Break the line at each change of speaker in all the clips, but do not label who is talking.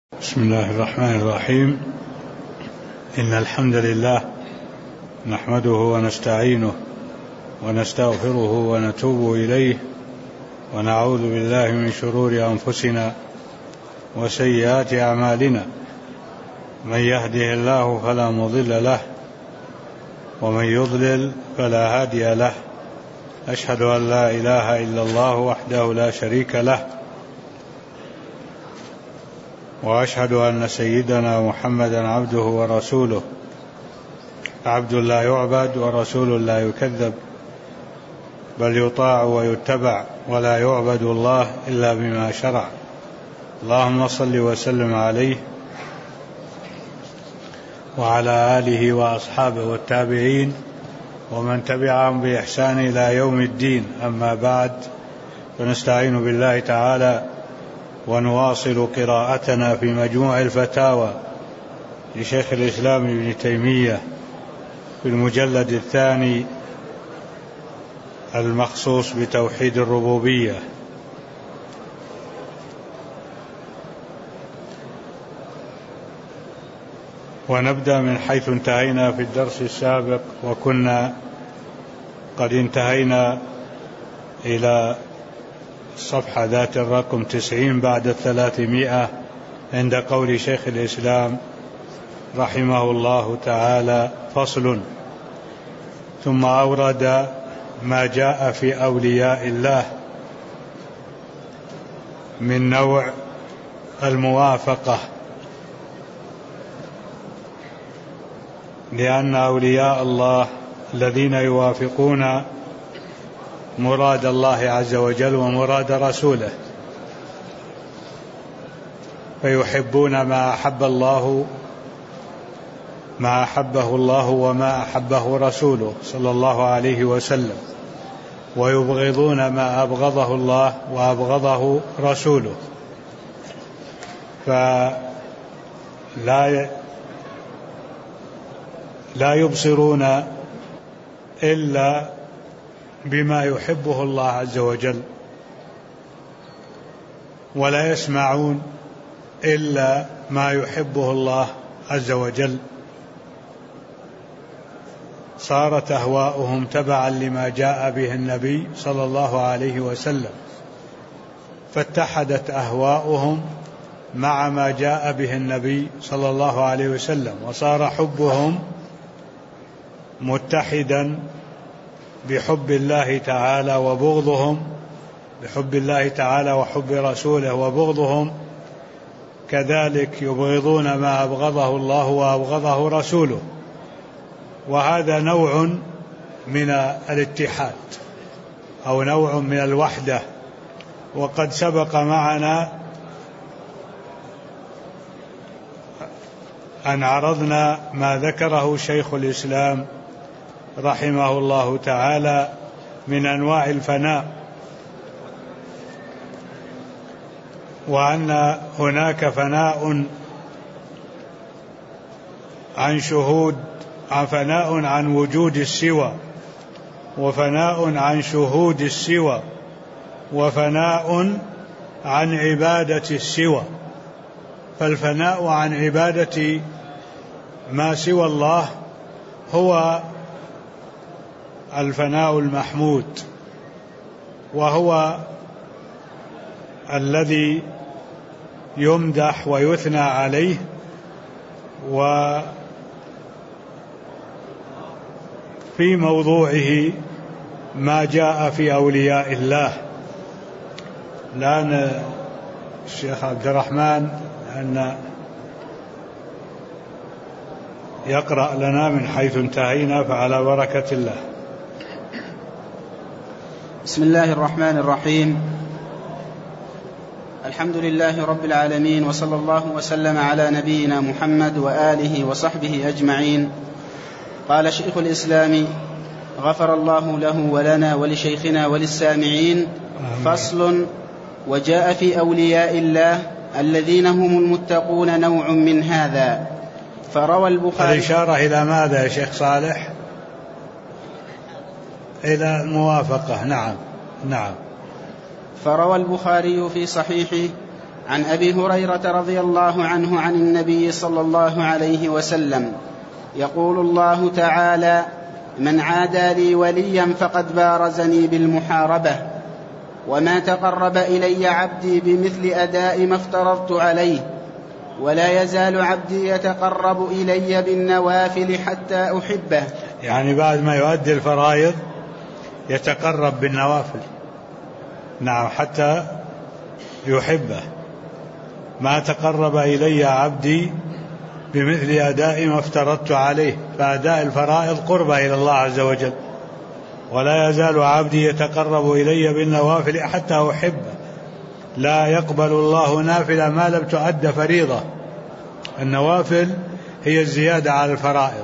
بسم الله الرحمن الرحيم. إن الحمد لله نحمده ونستعينه ونستغفره ونتوب إليه ونعوذ بالله من شرور أنفسنا وسيئات أعمالنا، من يهده الله فلا مضل له ومن يضلل فلا هادي له. أشهد أن لا إله إلا الله وحده لا شريك له، وأشهد أن سيدنا محمدا عبده ورسوله، عبد لا يعبد ورسول لا يكذب، بل يطاع ويتبع ولا يعبد الله إلا بما شرع. اللهم صل وسلم عليه وعلى آله وأصحابه والتابعين ومن تبعهم بإحسان إلى يوم الدين. أما بعد، فنستعين بالله تعالى ونواصل قراءتنا في مجموع الفتاوى لشيخ الإسلام ابن تيمية في المجلد الثاني المخصوص بتوحيد الربوبية. ونبدأ من حيث انتهينا في الدرس السابق، وكنا قد انتهينا إلى الصفحة ذات الرقم 90 بعد 300 عند قول شيخ الإسلام رحمه الله تعالى: فصل. ثم أورد ما جاء في أولياء الله من نوع الموافقة، لأن أولياء الله الذين يوافقون مراد الله عز وجل ومراد رسوله، فيحبون ما أحبه الله وما أحبه رسوله صلى الله عليه وسلم، ويبغضون ما أبغضه الله وأبغضه رسوله، فلا يبصرون إلا بما يحبه الله عز وجل، ولا يسمعون إلا ما يحبه الله عز وجل. صارت أهواؤهم تبعا لما جاء به النبي صلى الله عليه وسلم، فاتحدت أهواؤهم مع ما جاء به النبي صلى الله عليه وسلم، وصار حبهم متحدا بحب الله تعالى وبغضهم، بحب الله تعالى وحب رسوله، وبغضهم كذلك يبغضون ما أبغضه الله وأبغضه رسوله. وهذا نوع من الاتحاد أو نوع من الوحدة، وقد سبق معنا أن عرضنا ما ذكره شيخ الإسلام رحمه الله تعالى من أنواع الفناء، وأن هناك فناء عن وجود السوى، وفناء عن شهود السوى، وفناء عن عبادة السوى. فالفناء عن عبادة ما سوى الله هو الفناء المحمود، وهو الذي يمدح ويثنى عليه، وفي موضوعه ما جاء في أولياء الله. الآن الشيخ عبد الرحمن أن يقرأ لنا من حيث انتهينا، فعلى بركة الله.
بسم الله الرحمن الرحيم. الحمد لله رب العالمين، وصلى الله وسلم على نبينا محمد وآله وصحبه أجمعين. قال شيخ الإسلام غفر الله له ولنا ولشيخنا وللسامعين: فصل. وجاء في أولياء الله الذين هم المتقون نوع من هذا، فروى البخاري.
الإشارة إلى ماذا يا شيخ صالح؟ إلى الموافقة. نعم.
فروى البخاري في صحيحه عن أبي هريرة رضي الله عنه عن النبي صلى الله عليه وسلم يقول الله تعالى: من عادى لي وليا فقد بارزني بالمحاربة، وما تقرب إلي عبدي بمثل أداء ما افترضت عليه، ولا يزال عبدي يتقرب إلي بالنوافل حتى أحبه.
يعني بعد ما يؤدي الفرائض يتقرب بالنوافل، نعم، حتى يحبه. ما تقرب إلي عبدي بمثل أداء ما افترضت عليه، فأداء الفرائض قربة إلى الله عز وجل. ولا يزال عبدي يتقرب إلي بالنوافل حتى أحبه. لا يقبل الله نافلة ما لم تؤد فريضة. النوافل هي الزيادة على الفرائض،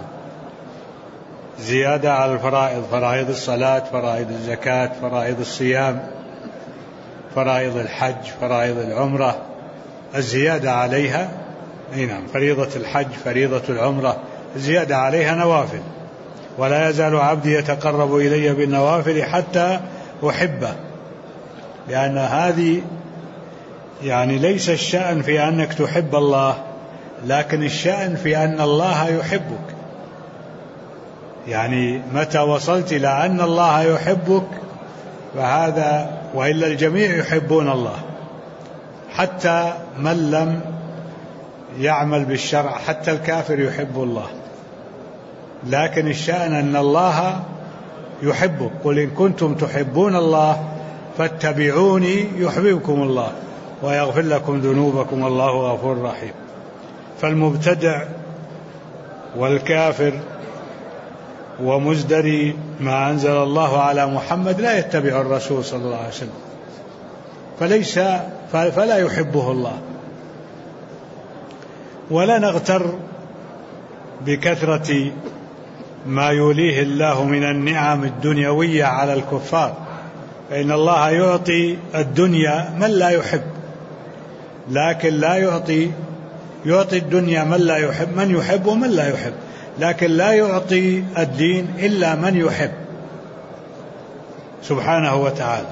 زيادة على الفرائض، فرائض الصلاة، فرائض الزكاة، فرائض الصيام، فرائض الحج، فرائض العمرة، الزيادة عليها، نعم، فريضة الحج، فريضة العمرة، الزيادة عليها نوافل. ولا يزال عبدي يتقرب إلي بالنوافل حتى أحبه. لأن هذه يعني ليس الشأن في أنك تحب الله، لكن الشأن في أن الله يحبك. يعني متى وصلت إلى أن الله يحبك فهذا، وإلا الجميع يحبون الله، حتى من لم يعمل بالشرع، حتى الكافر يحب الله. لكن الشأن أن الله يحبك. قل إن كنتم تحبون الله فاتبعوني يحببكم الله ويغفر لكم ذنوبكم والله غفور رحيم. فالمبتدع والكافر ومزدري ما أنزل الله على محمد لا يتبع الرسول صلى الله عليه وسلم، فلا يحبه الله. ولا نغتر بكثرة ما يوليه الله من النعم الدنيوية على الكفار، فإن الله يعطي الدنيا من لا يحب، لكن لا يعطي الدنيا من لا يحب، من يحب ومن لا يحب، لكن لا يعطي الدين إلا من يحب سبحانه وتعالى.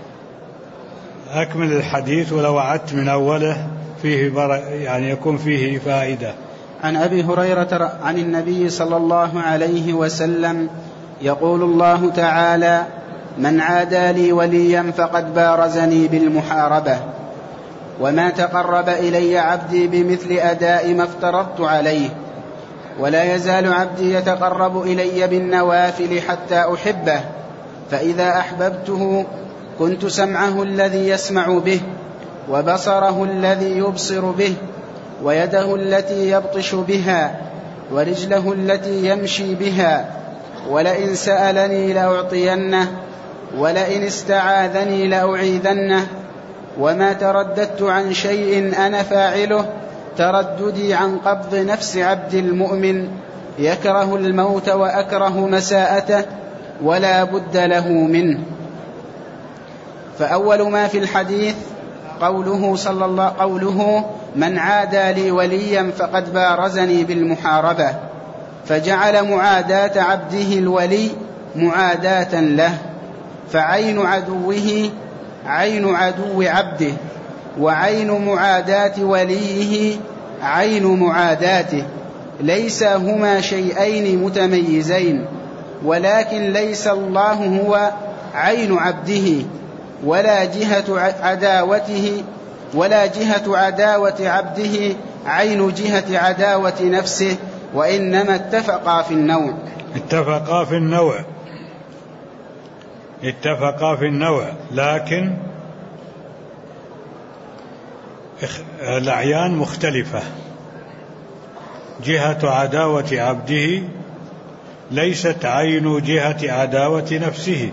أكمل الحديث ولو عدت من أوله فيه يعني يكون فيه فائدة.
عن أبي هريرة عن النبي صلى الله عليه وسلم يقول الله تعالى: من عادى لي وليا فقد بارزني بالمحاربة، وما تقرب إلي عبدي بمثل أداء ما افترضت عليه، ولا يزال عبدي يتقرب إلي بالنوافل حتى أحبه، فإذا أحببته كنت سمعه الذي يسمع به، وبصره الذي يبصر به، ويده التي يبطش بها، ورجله التي يمشي بها، ولئن سألني لأعطينه، ولئن استعاذني لأعيذنه. وما ترددت عن شيء أنا فاعله ترددي عن قبض نفس عبد المؤمن، يكره الموت وأكره مساءته ولا بد له منه. فأول ما في الحديث قوله من عادى لي وليا فقد بارزني بالمحاربة، فجعل معاداة عبده الولي معاداة له، فعين عدوه عين عدو عبده، وعين معاداة وليه عين معاداته، ليس هما شيئين متميزين، ولكن ليس الله هو عين عبده ولا جهة عداوة عبده عين جهة عداوة نفسه، وإنما اتفقا
في النوع، لكن الأعيان مختلفة. جهة عداوة عبده ليست عين جهة عداوة نفسه،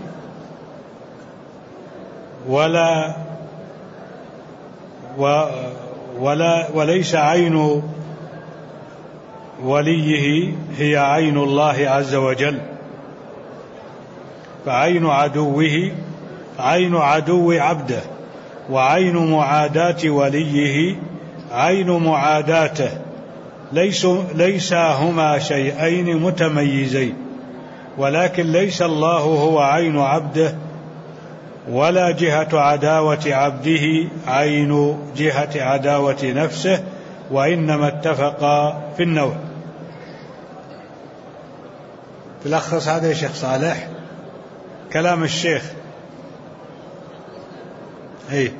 وليس عين وليه هي عين الله عز وجل. فعين عدوه عين عدو عبده، وعين معاداة وليه عين معاداته، ليس هما شيئين متميزين، ولكن ليس الله هو عين عبده ولا جهة عداوة عبده عين جهة عداوة نفسه، وإنما اتفقا في النوع. تلخص هذا يا شيخ صالح كلام الشيخ. اي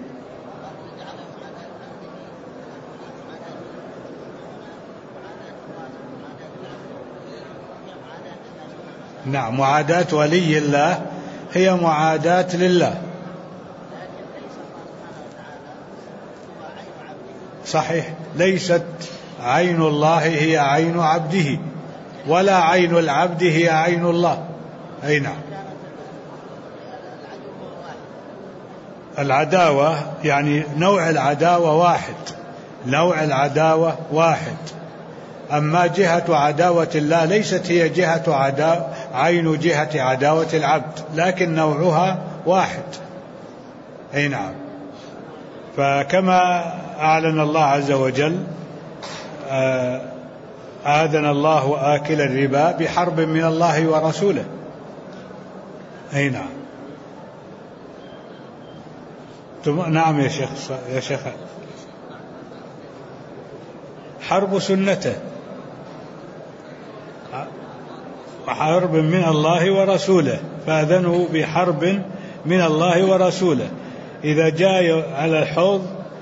نعم، معاداة ولي الله هي معاداة لله، صحيح، ليست عين الله هي عين عبده، ولا عين العبد هي عين الله. أي نعم، العداوة يعني نوع العداوة واحد، نوع العداوة واحد. أما جهة عداوة الله ليست هي عين جهة عداوة العبد، لكن نوعها واحد. أي نعم. فكما أعلن الله عز وجل آذن الله آكل الربا بحرب من الله ورسوله. أي نعم. نعم يا شيخ حرب سنته، حرب من الله ورسوله، فأذنوا بحرب من الله ورسوله. إذا جاء على الحوض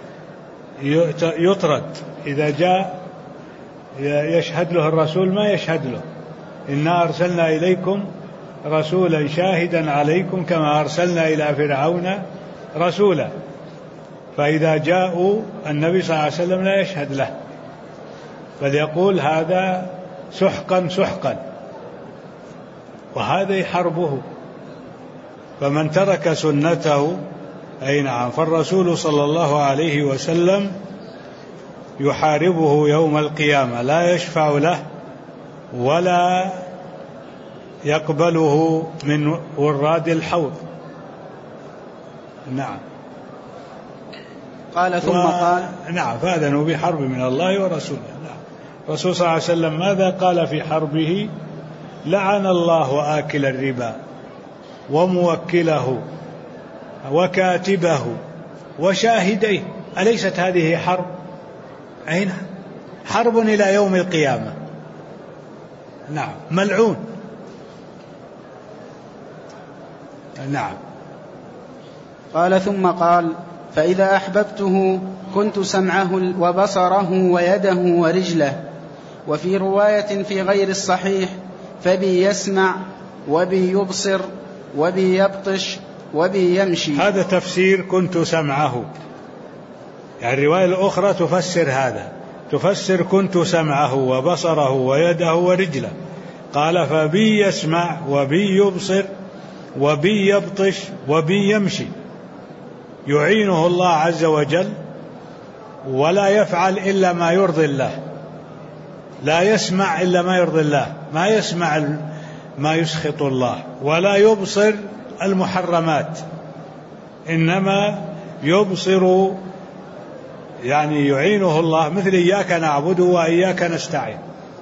يطرد، إذا جاء يشهد له الرسول ما يشهد له. إنا أرسلنا إليكم رسولا شاهدا عليكم كما أرسلنا إلى فرعون رسولا. فإذا جاءوا النبي صلى الله عليه وسلم لا يشهد له، بل يقول هذا سحقا سحقا، وهذا حربه. فمن ترك سنته، أي نعم، فالرسول صلى الله عليه وسلم يحاربه يوم القيامة، لا يشفع له ولا يقبله من وراد الحوض. نعم.
قال ثم قال
نعم، فأذنوا بحرب من الله ورسوله. نعم. الرسول صلى الله عليه وسلم ماذا قال في حربه؟ لعن الله آكل الربا وموكله وكاتبه وشاهديه. أليست هذه حرب؟ أين حرب إلى يوم القيامة. نعم، ملعون. نعم.
قال ثم قال فإذا أحببته كنت سمعه وبصره ويده ورجله. وفي رواية في غير الصحيح فبي يسمع وبي يبصر وبي يبطش وبي يمشي.
هذا تفسير كنت سمعه، يعني الرواية الأخرى تفسر هذا، تفسر كنت سمعه وبصره ويده ورجله. قال فبي يسمع وبي يبصر وبي يبطش وبي يمشي، يعينه الله عز وجل ولا يفعل إلا ما يرضي الله، لا يسمع إلا ما يرضي الله، ما يسمع ما يسخط الله، ولا يبصر المحرمات، إنما يبصر، يعني يعينه الله، مثل إياك نعبد وإياك نستعين.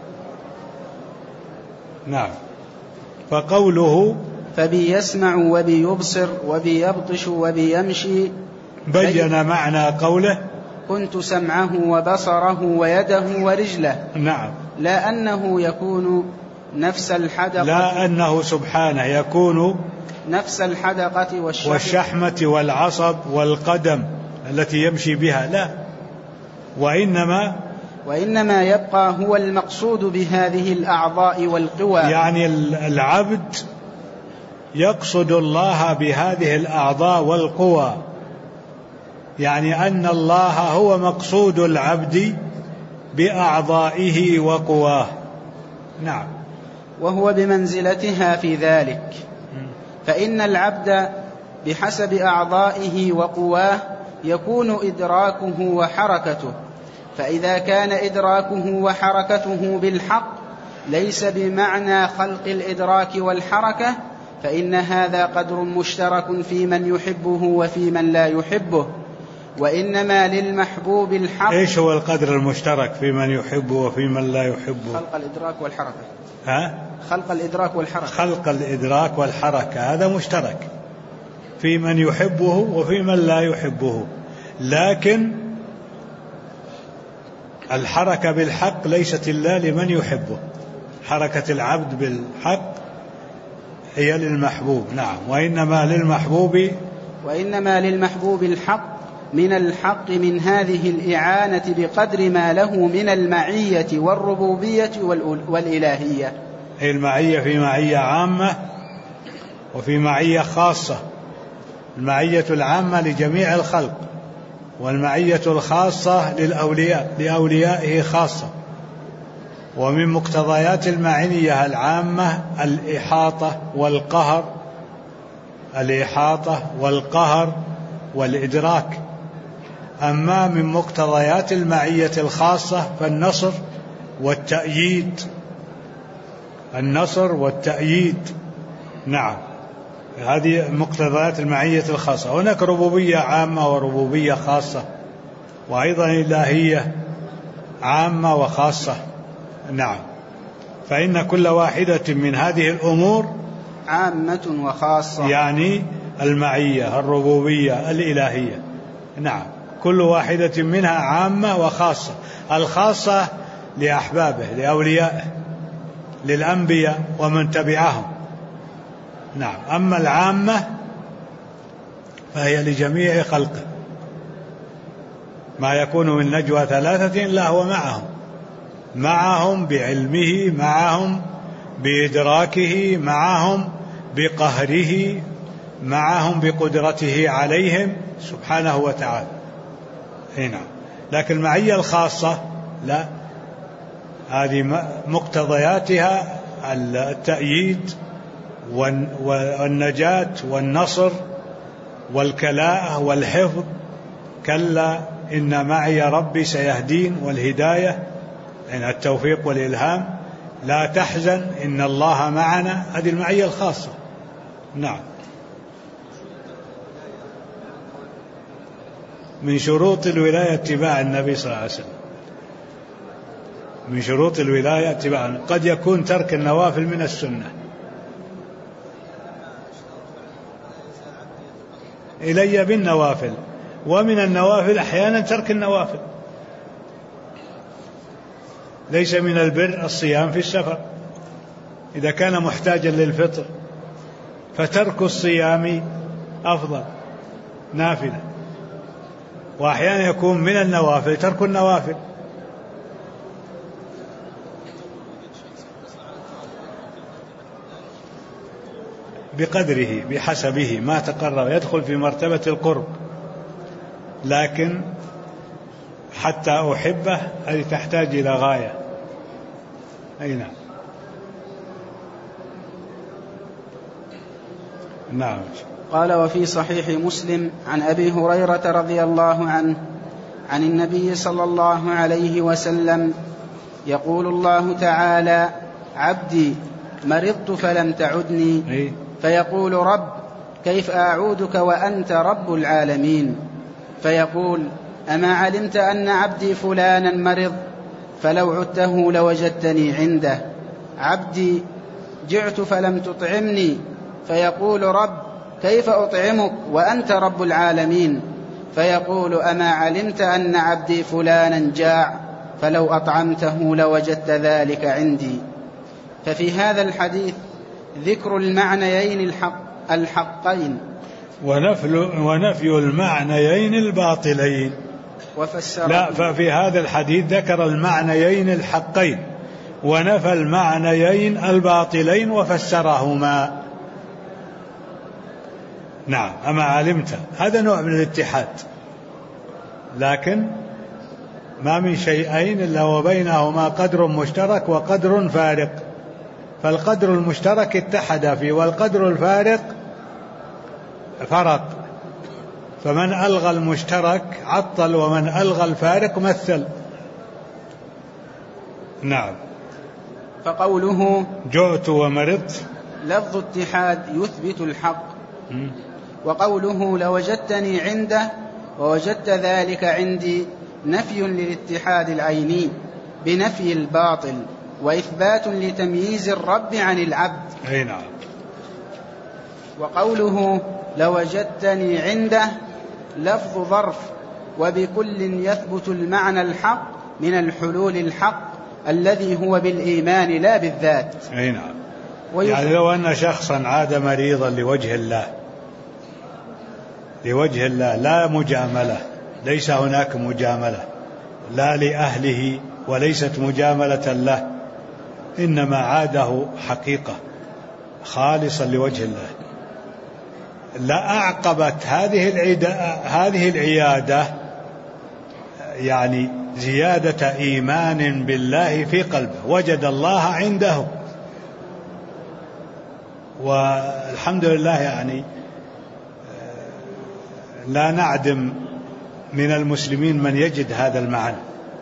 نعم. فقوله
فبي يسمع وبي يبصر وبي يبطش وبي يمشي
بين معنى قوله
كنت سمعه وبصره ويده ورجله.
نعم.
لا أنه يكون نفس الحدقة،
لا أنه سبحانه يكون
نفس الحدقة
والشحمة والعصب والقدم التي يمشي بها، لا، وإنما
يبقى هو المقصود بهذه الأعضاء والقوى.
يعني العبد يقصد الله بهذه الأعضاء والقوى، يعني أن الله هو مقصود العبد بأعضائه وقواه. نعم.
وهو بمنزلتها في ذلك، فإن العبد بحسب أعضائه وقواه يكون إدراكه وحركته، فإذا كان إدراكه وحركته بالحق ليس بمعنى خلق الإدراك والحركة، فإن هذا قدر مشترك في من يحبه وفي من لا يحبه، وإنما للمحبوب الحق.
إيش هو القدر المشترك في من يحبه وفي من لا يحبه؟
خلق الإدراك والحركة.
خلق الإدراك والحركة،
خلق الإدراك والحركة
هذا مشترك في من يحبه وفي من لا يحبه، لكن الحركة بالحق ليست إلا لمن يحبه، حركة العبد بالحق هي للمحبوب. نعم. وإنما للمحبوب
الحق من الحق من هذه الإعانة بقدر ما له من المعية والربوبية والإلهية.
هي المعية في معية عامة وفي معية خاصة. المعية العامة لجميع الخلق، والمعية الخاصة لأوليائه خاصة. ومن مقتضيات المعية العامة الإحاطة والقهر والإدراك. أما من مقتضيات المعية الخاصة فالنصر والتأييد. نعم، هذه مقتضيات المعية الخاصة. هناك ربوبية عامة وربوبية خاصة، وأيضا إلهية عامة وخاصة. نعم. فإن كل واحدة من هذه الأمور
عامة وخاصة،
يعني المعية، الربوبية، الإلهية. نعم، كل واحدة منها عامة وخاصة. الخاصة لأحبابه، لأوليائه، للأنبياء ومن تبعهم. نعم. أما العامة فهي لجميع خلقه. ما يكون من نجوى ثلاثة إلا هو معهم بعلمه، معهم بإدراكه، معهم بقهره، معهم بقدرته عليهم سبحانه وتعالى. هنا لكن المعية الخاصة لا، هذه مقتضياتها التأييد والنجاة والنصر والكلاء والحفظ. كلا إن معي ربي سيهدين، والهداية يعني التوفيق والإلهام. لا تحزن إن الله معنا، هذه المعية الخاصة. نعم. من شروط الولاية اتباع النبي صلى الله عليه وسلم. من شروط الولاية اتباع. قد يكون ترك النوافل من السنة. إلي بالنوافل، ومن النوافل أحيانا ترك النوافل. ليس من البر الصيام في السفر إذا كان محتاجا للفطر، فترك الصيام أفضل نافلة. وأحيانا يكون من النوافل ترك النوافل. بقدره بحسبه ما تقرب، يدخل في مرتبة القرب. لكن حتى أحبه هذه تحتاج إلى غاية. أي نعم. نعم.
قال: وفي صحيح مسلم عن أبي هريرة رضي الله عنه عن النبي صلى الله عليه وسلم يقول الله تعالى: عبدي مرضت فلم تعدني، فيقول: رب كيف أعودك وأنت رب العالمين؟ فيقول: أما علمت أن عبدي فلانا مرض؟ فلو عدته لوجدتني عنده. عبدي جعت فلم تطعمني، فيقول: رب كيف أطعمك وأنت رب العالمين؟ فيقول: أما علمت أن عبدي فلانا جاع؟ فلو أطعمته لوجدت ذلك عندي. ففي هذا الحديث ذكر المعنيين الحقين
ونفي المعنيين الباطلين. لا، ففي هذا الحديث ذكر المعنيين الحقين ونفى المعنيين الباطلين وفسرهما. نعم. أما علمت، هذا نوع من الاتحاد، لكن ما من شيئين إلا وبينهما قدر مشترك وقدر فارق، فالقدر المشترك اتحد فيه، والقدر الفارق فرق. فمن ألغى المشترك عطل، ومن ألغى الفارق مثل. نعم.
فقوله
جعت ومرضت
لفظ اتحاد يثبت الحق، وقوله لوجدتني عنده ووجدت ذلك عندي نفي للاتحاد العيني بنفي الباطل، وإثبات لتمييز الرب عن العبد.
أي نعم.
وقوله لوجدتني عنده لفظ ظرف، وبكل يثبت المعنى الحق من الحلول الحق الذي هو بالإيمان لا بالذات.
أي نعم. يعني لو أن شخصا عاد مريضا لوجه الله، لوجه الله لا مجاملة، ليس هناك مجاملة لا لأهله وليست مجاملة له، إنما عاده حقيقة خالصا لوجه الله، لا أعقبت هذه العيادة يعني زيادة إيمان بالله في قلبه، وجد الله عنده. والحمد لله يعني لا نعدم من المسلمين من يجد هذا المعنى،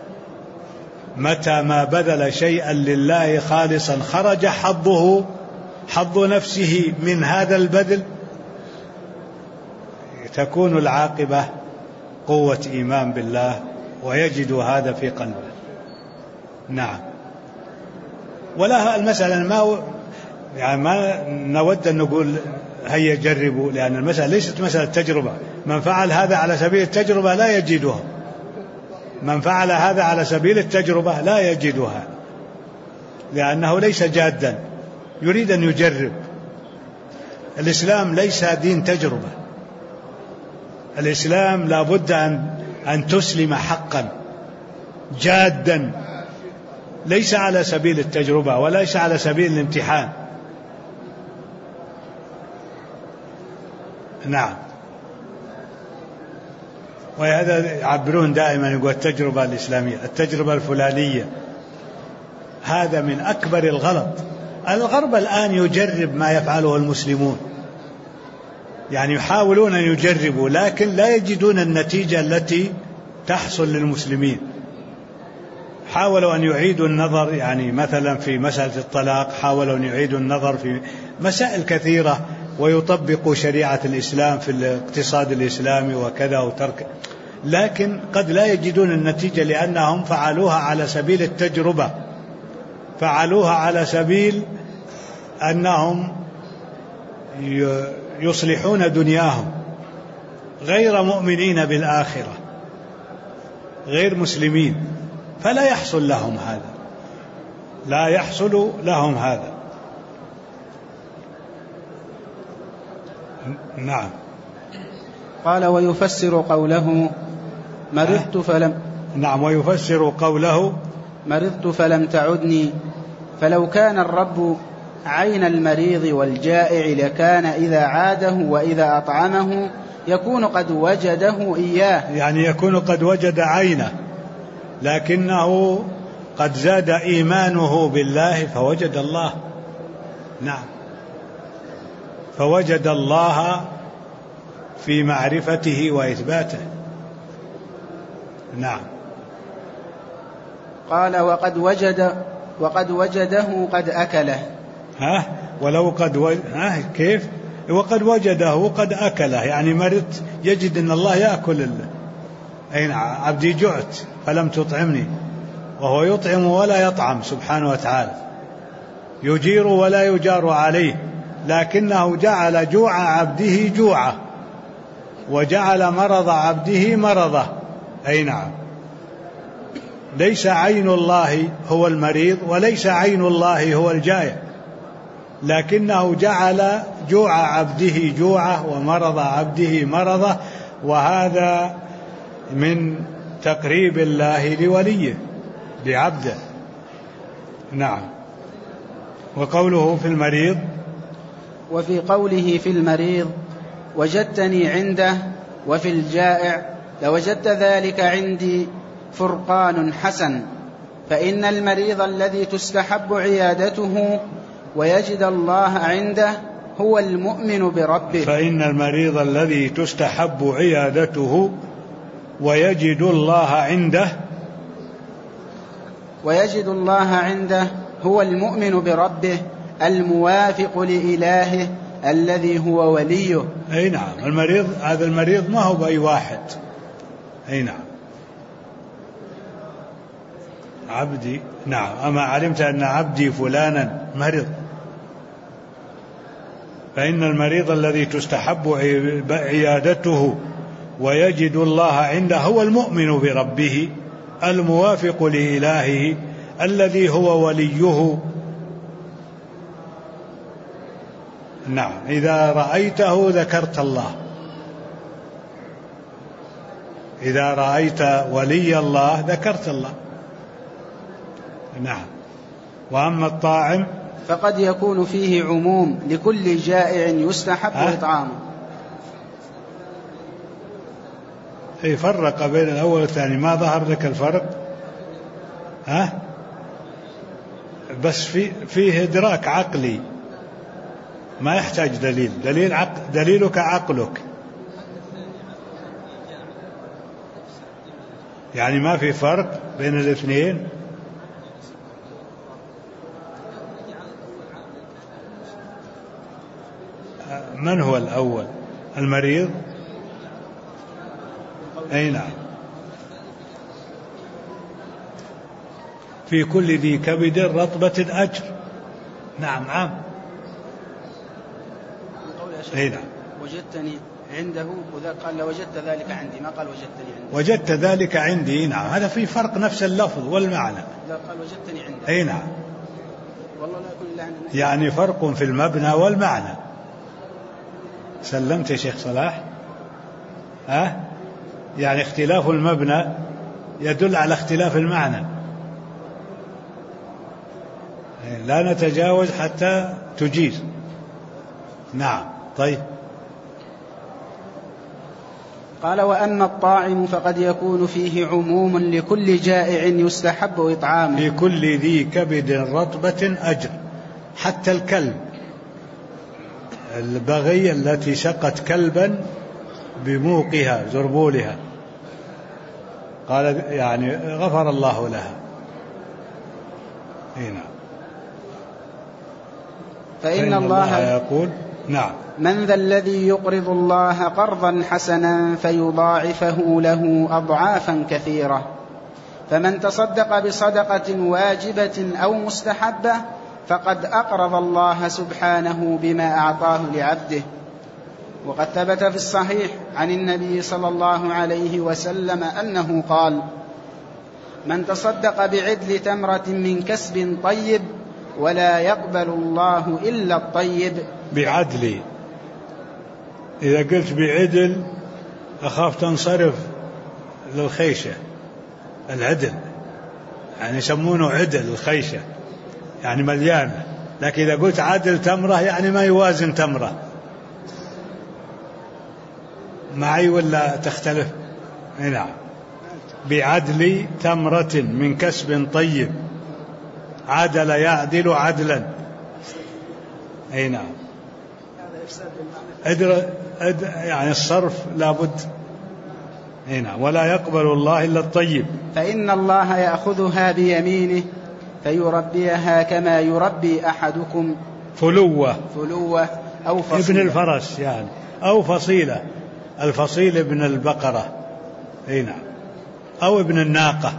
متى ما بذل شيئا لله خالصا خرج حظ نفسه من هذا البذل، تكون العاقبة قوة إيمان بالله ويجد هذا في قلبه. نعم. ولا المسألة ما نود أن نقول هيا جربوا، لأن المسألة ليست مسألة تجربة. من فعل هذا على سبيل التجربة لا يجدها، من فعل هذا على سبيل التجربة لا يجدها، لأنه ليس جادا يريد أن يجرب. الإسلام ليس دين تجربة، الإسلام لا بد أن تسلم حقا جادا، ليس على سبيل التجربة وليس على سبيل الامتحان. نعم. وهذا يعبرون دائما، يقول التجربة الإسلامية، التجربة الفلانية. هذا من أكبر الغلط. الغرب الآن يجرب ما يفعله المسلمون، يعني يحاولون أن يجربوا لكن لا يجدون النتيجة التي تحصل للمسلمين. حاولوا أن يعيدوا النظر، يعني مثلا في مسألة الطلاق حاولوا أن يعيدوا النظر في مسائل كثيرة، ويطبقوا شريعة الإسلام في الاقتصاد الإسلامي وكذا وترك، لكن قد لا يجدون النتيجة لأنهم فعلوها على سبيل التجربة، فعلوها على سبيل أنهم يصلحون دنياهم، غير مؤمنين بالآخرة، غير مسلمين، فلا يحصل لهم هذا، لا يحصل لهم هذا. نعم.
قال ويفسر قوله مرضت فلم
نعم. ويفسر قوله
مرضت فلم تعدني، فلو كان الرب عين المريض والجائع لكان إذا عاده وإذا أطعمه يكون قد وجده إياه،
يعني يكون قد وجد عينه، لكنه قد زاد إيمانه بالله فوجد الله. نعم. فوجد الله في معرفته وإثباته. نعم.
قال وقد وجده قد أكله.
ولو قد كيف؟ وقد وجده قد أكله، يعني مرضت يجد أن الله يأكل. أين عبدي جعت فلم تطعمني، وهو يطعم ولا يطعم سبحانه وتعالى، يجير ولا يجار عليه، لكنه جعل جوع عبده جوعه وجعل مرض عبده مرضه. أي نعم. ليس عين الله هو المريض وليس عين الله هو الجائع، لكنه جعل جوع عبده جوعه ومرض عبده مرضه، وهذا من تقريب الله لوليه لعبده. نعم. وقوله في المريض،
وفي قوله في المريض وجدتني عنده، وفي الجائع لوجدت ذلك عندي فرقان حسن، فإن المريض الذي تستحب عيادته ويجد الله عنده هو المؤمن بربه.
فإن المريض الذي تستحب عيادته ويجد الله عنده
هو المؤمن بربه الموافق لإلهه الذي هو وليه.
أي نعم. المريض هذا المريض ما هو بأي واحد. أي نعم. عبدي. نعم. أما علمت أن عبدي فلانا مرض، فإن المريض الذي تستحب عيادته ويجد الله عنده هو المؤمن بربه الموافق لإلهه الذي هو وليه. نعم، إذا رأيته ذكرت الله، إذا رأيت ولي الله ذكرت الله. نعم. وأما الطاعم
فقد يكون فيه عموم لكل جائع يستحب إطعامه.
فرق بين الأول والثاني، ما ظهر لك الفرق؟ بس فيه إدراك عقلي، ما يحتاج دليلك عقلك، يعني ما في فرق بين الاثنين. من هو الأول؟ المريض؟ أي نعم. في كل ذي كبد رطبة أجر. نعم عام. أي نعم.
وجدتني عنده، وذا قال لوجدت ذلك عندي، ما قال وجدتني عنده.
وجدت ذلك عندي. نعم، هذا في فرق نفس اللفظ والمعنى.
ذا قال وجدتني عنده.
أي نعم.
والله لا يكون إلا عندنا.
يعني فرق في المبنى والمعنى. سلمت يا شيخ صلاح؟ يعني اختلاف المبنى يدل على اختلاف المعنى، لا نتجاوز حتى تجيز. نعم. طيب.
قال وأما الطاعم فقد يكون فيه عموم لكل جائع يستحب إطعامه.
في كل ذي كبد رطبة أجر، حتى الكلب، البغي التي سقت كلبا بموقها زربولها، قال يعني غفر الله لها. نعم.
فإن الله
يقول نعم
من ذا الذي يقرض الله قرضا حسنا فيضاعفه له أضعافا كثيرة، فمن تصدق بصدقة واجبة أو مستحبة فقد أقرض الله سبحانه بما أعطاه لعبده. وقد ثبت في الصحيح عن النبي صلى الله عليه وسلم أنه قال: من تصدق بعدل تمرة من كسب طيب ولا يقبل الله إلا الطيب.
بعدل، إذا قلت بعدل أخاف تنصرف للخيشة، العدل يعني يسمونه عدل، الخيشة يعني مليانة، لكن إذا قلت عدل تمرة يعني ما يوازن تمرة. معي ولا تختلف؟ نعم. بعدل تمرة من كسب طيب، عدل يعدل عدلا. أي نعم. يعني الصرف لابد. أي نعم. ولا يقبل الله إلا الطيب.
فإن الله يأخذها بيمينه فيربيها كما يربي أحدكم
فلوة
أو فصيلة،
ابن الفرس يعني، أو فصيلة، الفصيل ابن البقرة. أي نعم. أو ابن الناقة.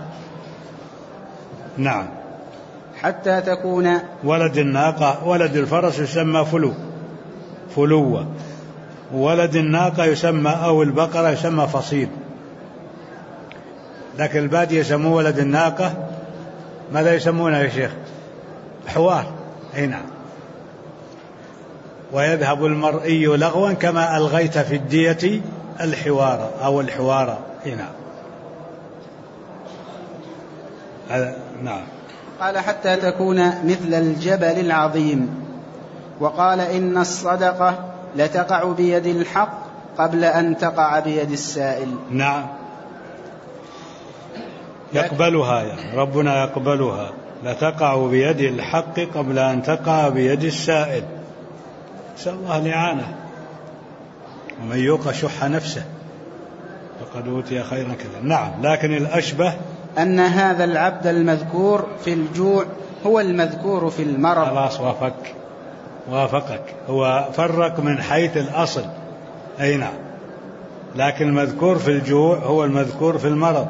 نعم.
حتى تكون
ولد الناقة، ولد الفرس يسمى فلوة، ولد الناقة يسمى أو البقرة يسمى فصيل، لكن البادية يسموه ولد الناقة. ماذا يسمونه يا شيخ؟ حوار. أي نعم. ويذهب المرئي لغوا كما ألغيت في الدية الحوار أو الحوار. أي نعم. نعم.
قال حتى تكون مثل الجبل العظيم. وقال إن الصدقة لتقع بيد الحق قبل أن تقع بيد السائل.
نعم. يقبلها يعني ربنا يقبلها، لتقع بيد الحق قبل أن تقع بيد السائل. نسأل الله الإعانة. ومن يوق شح نفسه فقد أوتي خيرا كثيرا. نعم. لكن الأشبه
أن هذا العبد المذكور في الجوع هو المذكور في المرض.
خلاص وافقك. هو فرق من حيث الأصل. أي نعم. لكن المذكور في الجوع هو المذكور في المرض.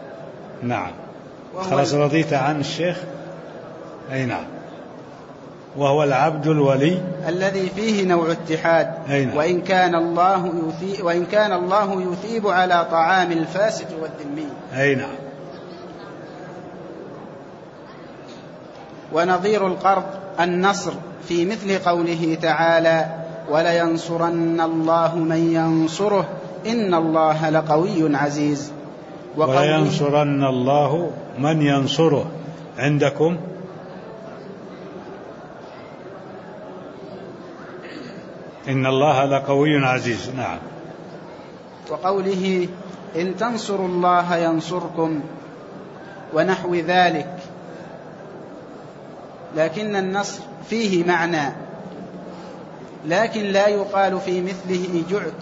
نعم. خلاص رضيت عن الشيخ. أي نعم. وهو العبد الولي
الذي فيه نوع اتحاد. وإن كان الله يثيب على طعام الفاسق والذمي.
أي نعم.
ونظير القرض النصر في مثل قوله تعالى ولينصرن الله من ينصره إن الله لقوي عزيز.
ولينصرن الله من ينصره عندكم إن الله لقوي عزيز. نعم.
وقوله إن تنصروا الله ينصركم ونحو ذلك. لكن النصر فيه معنى لكن لا يقال في مثله جعت.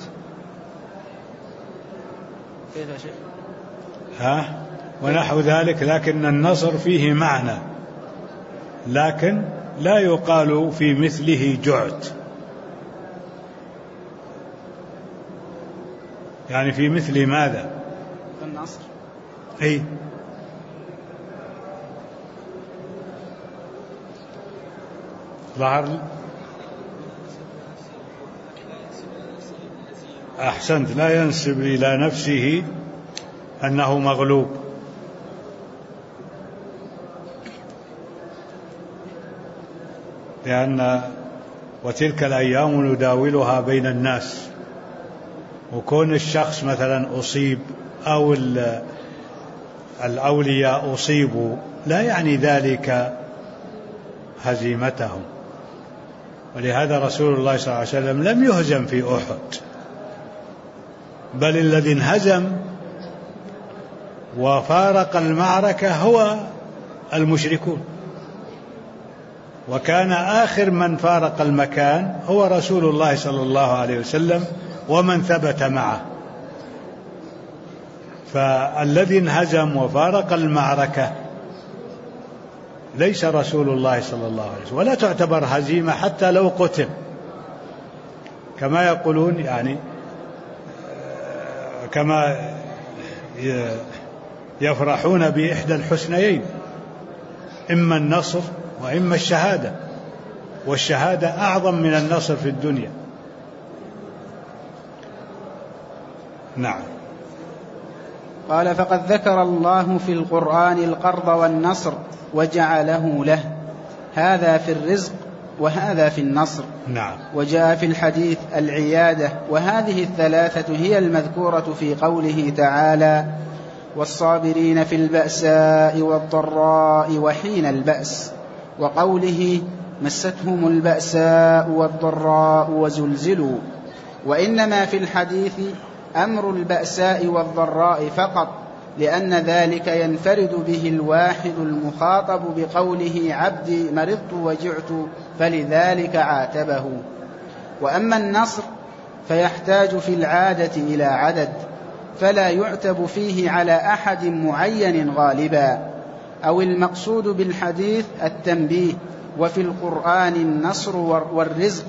كيف يا شيخ؟
ونحو ذلك. لكن النصر فيه معنى لكن لا يقال في مثله جعت، يعني في مثل ماذا؟
النصر.
أي ظهر. أحسنت. لا ينسب إلى نفسه أنه مغلوب. لأن وتلك الأيام نداولها بين الناس، وكون الشخص مثلا أصيب أو الأولياء أصيبوا لا يعني ذلك هزيمتهم. ولهذا رسول الله صلى الله عليه وسلم لم يهزم في أحد، بل الذي انهزم وفارق المعركة هو المشركون، وكان آخر من فارق المكان هو رسول الله صلى الله عليه وسلم ومن ثبت معه. فالذي انهزم وفارق المعركة ليس رسول الله صلى الله عليه وسلم، ولا تعتبر هزيمة حتى لو قتل، كما يقولون يعني كما يفرحون بإحدى الحسنيين، إما النصر وإما الشهادة، والشهادة أعظم من النصر في الدنيا. نعم.
قال فقد ذكر الله في القرآن القرض والنصر وجعله له، هذا في الرزق وهذا في النصر.
نعم.
وجاء في الحديث العيادة، وهذه الثلاثة هي المذكورة في قوله تعالى والصابرين في البأساء والضراء وحين البأس، وقوله مستهم البأساء والضراء وزلزلوا. وإنما في الحديث أمر البأساء والضراء فقط، لأن ذلك ينفرد به الواحد المخاطب بقوله عبدي مرضت وجعت، فلذلك عاتبه. وأما النصر فيحتاج في العادة إلى عدد، فلا يعتب فيه على أحد معين غالبا، أو المقصود بالحديث التنبيه. وفي القرآن النصر والرزق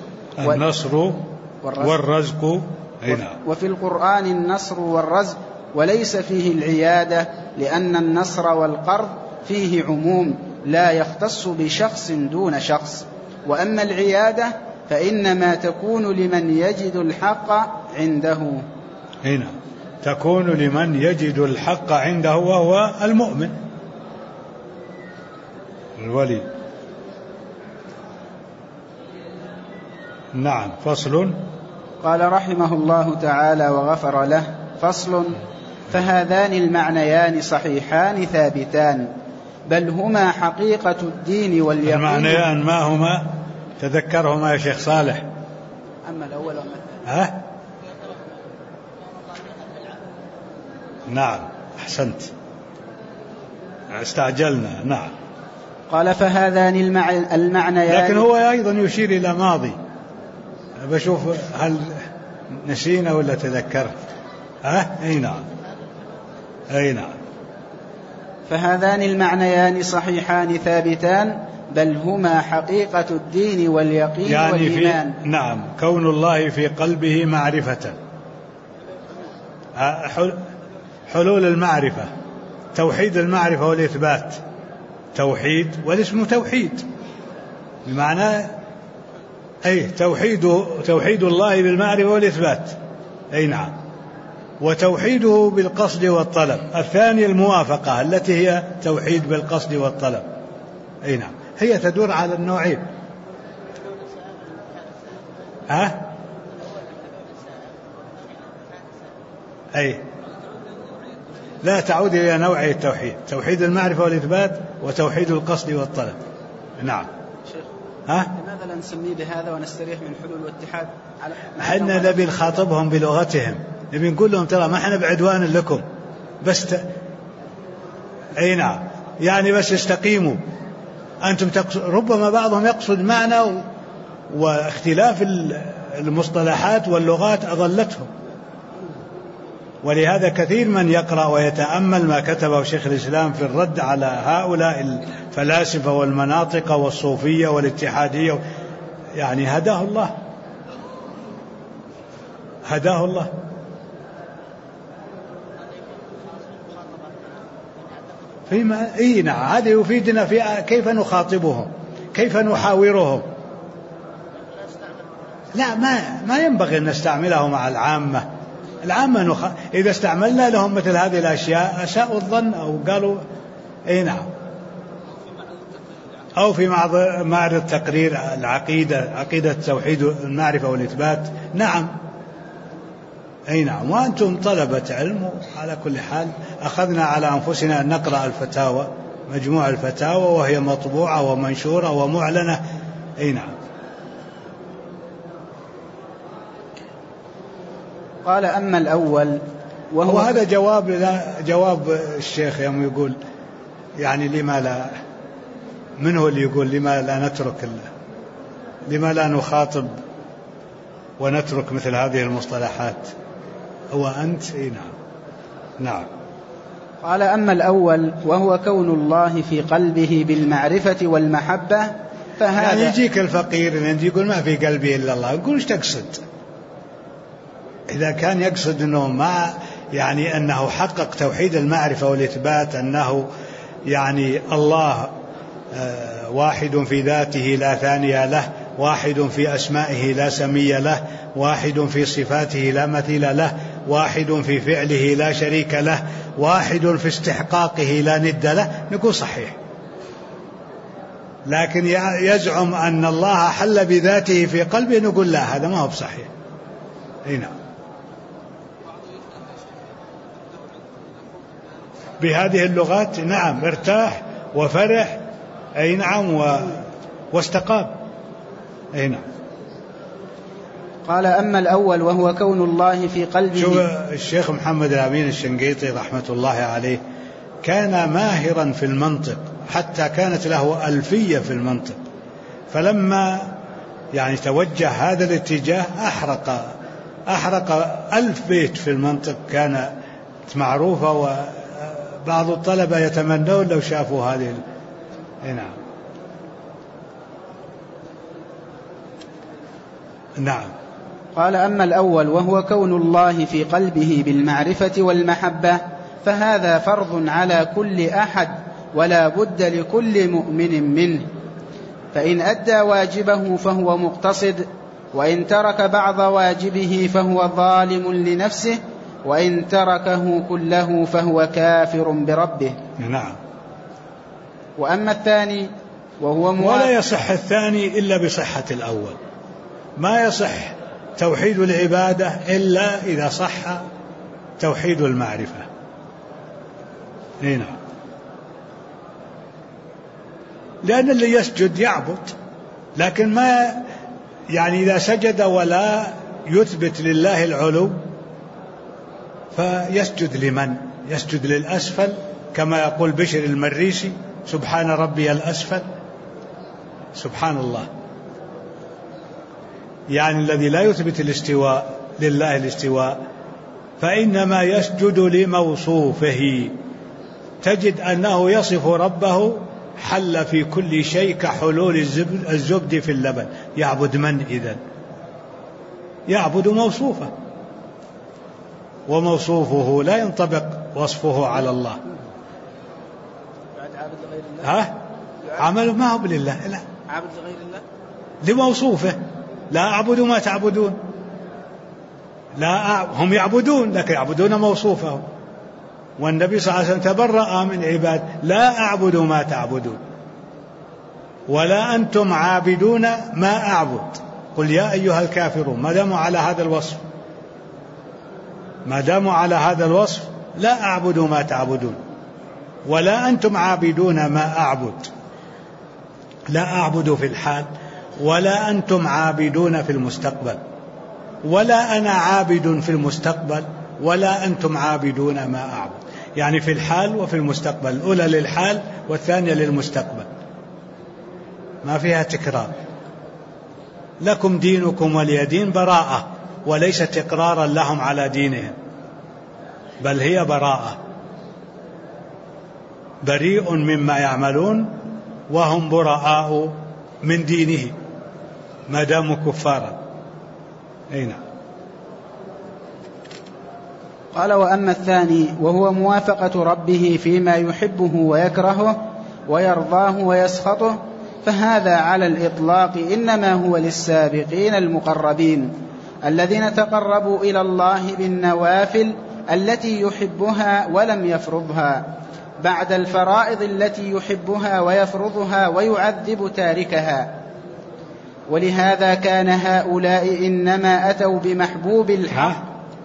والرزق.
وفي القرآن النصر والرزق وليس فيه العيادة، لأن النصر والقرض فيه عموم لا يختص بشخص دون شخص. وأما العيادة فإنما تكون لمن يجد الحق عنده.
هنا تكون لمن يجد الحق عنده وهو المؤمن الولي. نعم. فصل.
قال رحمه الله تعالى وغفر له. فصل. فهذان المعنيان صحيحان ثابتان، بل هما حقيقة الدين واليقين.
المعنيان ما هما؟ تذكرهما يا شيخ صالح.
أما الأول وأما الثاني.
نعم أحسنت، استعجلنا. نعم.
قال فهذان المعنيان.
لكن هو أيضا يشير إلى ماضي، بشوف هل نسينا ولا تذكرت. أي نعم. أي نعم.
فهذان المعنيان صحيحان ثابتان، بل هما حقيقة الدين واليقين يعني والإيمان.
نعم. كون الله في قلبه معرفة، حلول المعرفة، توحيد المعرفة والإثبات، توحيد والاسم توحيد، بمعنى أي توحيد الله بالمعرفة والإثبات، أي نعم، وتوحيده بالقصد والطلب. الثاني الموافقة التي هي توحيد بالقصد والطلب، أي نعم، هي تدور على النوعين. أي لا، تعود إلى نوعي التوحيد، توحيد المعرفة والإثبات وتوحيد القصد والطلب. نعم.
لماذا لا نسميه بهذا ونستريح من حلول الاتحاد؟
احنا نبي نخاطبهم بلغتهم، نبي نقول لهم ترى ما احنا بعدوان لكم، بس أي نعم، يعني بس استقيموا أنتم ربما بعضهم يقصد معنى واختلاف المصطلحات واللغات أضلتهم. ولهذا كثير من يقرأ ويتأمل ما كتبه شيخ الإسلام في الرد على هؤلاء الفلاسفة والمناطق والصوفية والاتحادية، يعني هداه الله. فيما نعم، هذا يفيدنا في كيف نخاطبهم، كيف نحاورهم. لا، ما ينبغي أن نستعمله مع العامة. إذا استعملنا لهم مثل هذه الأشياء أساءوا الظن أو قالوا نعم، أو في معرض تقرير عقيدة توحيد المعرفة والإثبات. نعم، أي نعم، وأنتم طلبة علم. على كل حال أخذنا على أنفسنا أن نقرأ الفتاوى، مجموع الفتاوى، وهي مطبوعة ومنشورة ومعلنة. أي نعم.
قال أما الأول
وهذا جواب الشيخ يوم يقول يعني لما لا، من هو اللي يقول لما لا نخاطب ونترك مثل هذه المصطلحات؟ هو أنت. نعم.
قال أما الأول وهو كون الله في قلبه بالمعرفة والمحبة، فهذا
يعني يجيك الفقير اللي يقول ما في قلبي إلا الله، يقول ايش تقصد؟ إذا كان يقصد أنه ما يعني أنه حقق توحيد المعرفة والإثبات، أنه يعني الله واحد في ذاته لا ثاني له، واحد في أسمائه لا سمي له، واحد في صفاته لا مثيل له، واحد في فعله لا شريك له، واحد في استحقاقه لا ند له، نقول صحيح. لكن يزعم أن الله حل بذاته في قلبه، نقول لا، هذا ما هو بصحيح. نعم. بهذه اللغات نعم ارتاح وفرح، أي نعم، واستقام. أي نعم.
قال أما الأول وهو كون الله في قلبه.
شوف الشيخ محمد الأمين الشنقيطي رحمة الله عليه كان ماهرا في المنطق، حتى كانت له ألفية في المنطق، فلما يعني توجه هذا الاتجاه أحرق 1000 بيت في المنطق كانت معروفة، وبعض الطلبة يتمنون لو شافوا هذه. نعم. نعم.
قال أما الأول وهو كون الله في قلبه بالمعرفة والمحبة، فهذا فرض على كل أحد ولا بد لكل مؤمن منه، فإن أدى واجبه فهو مقتصد، وإن ترك بعض واجبه فهو ظالم لنفسه، وإن تركه كله فهو كافر بربه.
نعم.
وأما الثاني وهو
ولا يصح الثاني إلا بصحة الأول، ما يصح توحيد العبادة إلا إذا صح توحيد المعرفة. نعم. لأن اللي يسجد يعبد، لكن ما يعني إذا سجد ولا يثبت لله العلو فيسجد لمن؟ يسجد للأسفل، كما يقول بشر المريسي سبحان ربي الأسفل. سبحان الله، يعني الذي لا يثبت الاستواء لله الاستواء فإنما يسجد لموصوفه. تجد أنه يصف ربه حل في كل شيء كحلول الزبد في اللبن. يعبد من إذن؟ يعبد موصوفه، وموصوفه لا ينطبق وصفه على الله. عمل ما هو لله، لا،
عبد غير الله
لموصوفه، لا أعبد ما تعبدون، هم يعبدون لكن يعبدون موصوفه، والنبي صلى الله عليه وسلم تبرأ من عباد لا أعبد ما تعبدون ولا أنتم عابدون ما أعبد قل يا أيها الكافرون. ما داموا على هذا الوصف لا أعبد ما تعبدون ولا أنتم عابدون ما أعبد، لا أعبد في الحال ولا أنتم عابدون في المستقبل، ولا أنا عابد في المستقبل ولا أنتم عابدون ما أعبد، يعني في الحال وفي المستقبل، الأولى للحال والثانية للمستقبل، ما فيها تكرار. لكم دينكم ولي دين، براءة وليست إقرارا لهم على دينهم، بل هي براءة، بريء مما يعملون وهم براء من دينه ما داموا كفارا. أين؟
قال: وأما الثاني وهو موافقة ربه فيما يحبه ويكرهه ويرضاه ويسخطه، فهذا على الإطلاق إنما هو للسابقين المقربين الذين تقربوا إلى الله بالنوافل التي يحبها ولم يفرضها، بعد الفرائض التي يحبها ويفرضها ويعذب تاركها. ولهذا كان هؤلاء إنما أتوا بمحبوب الحق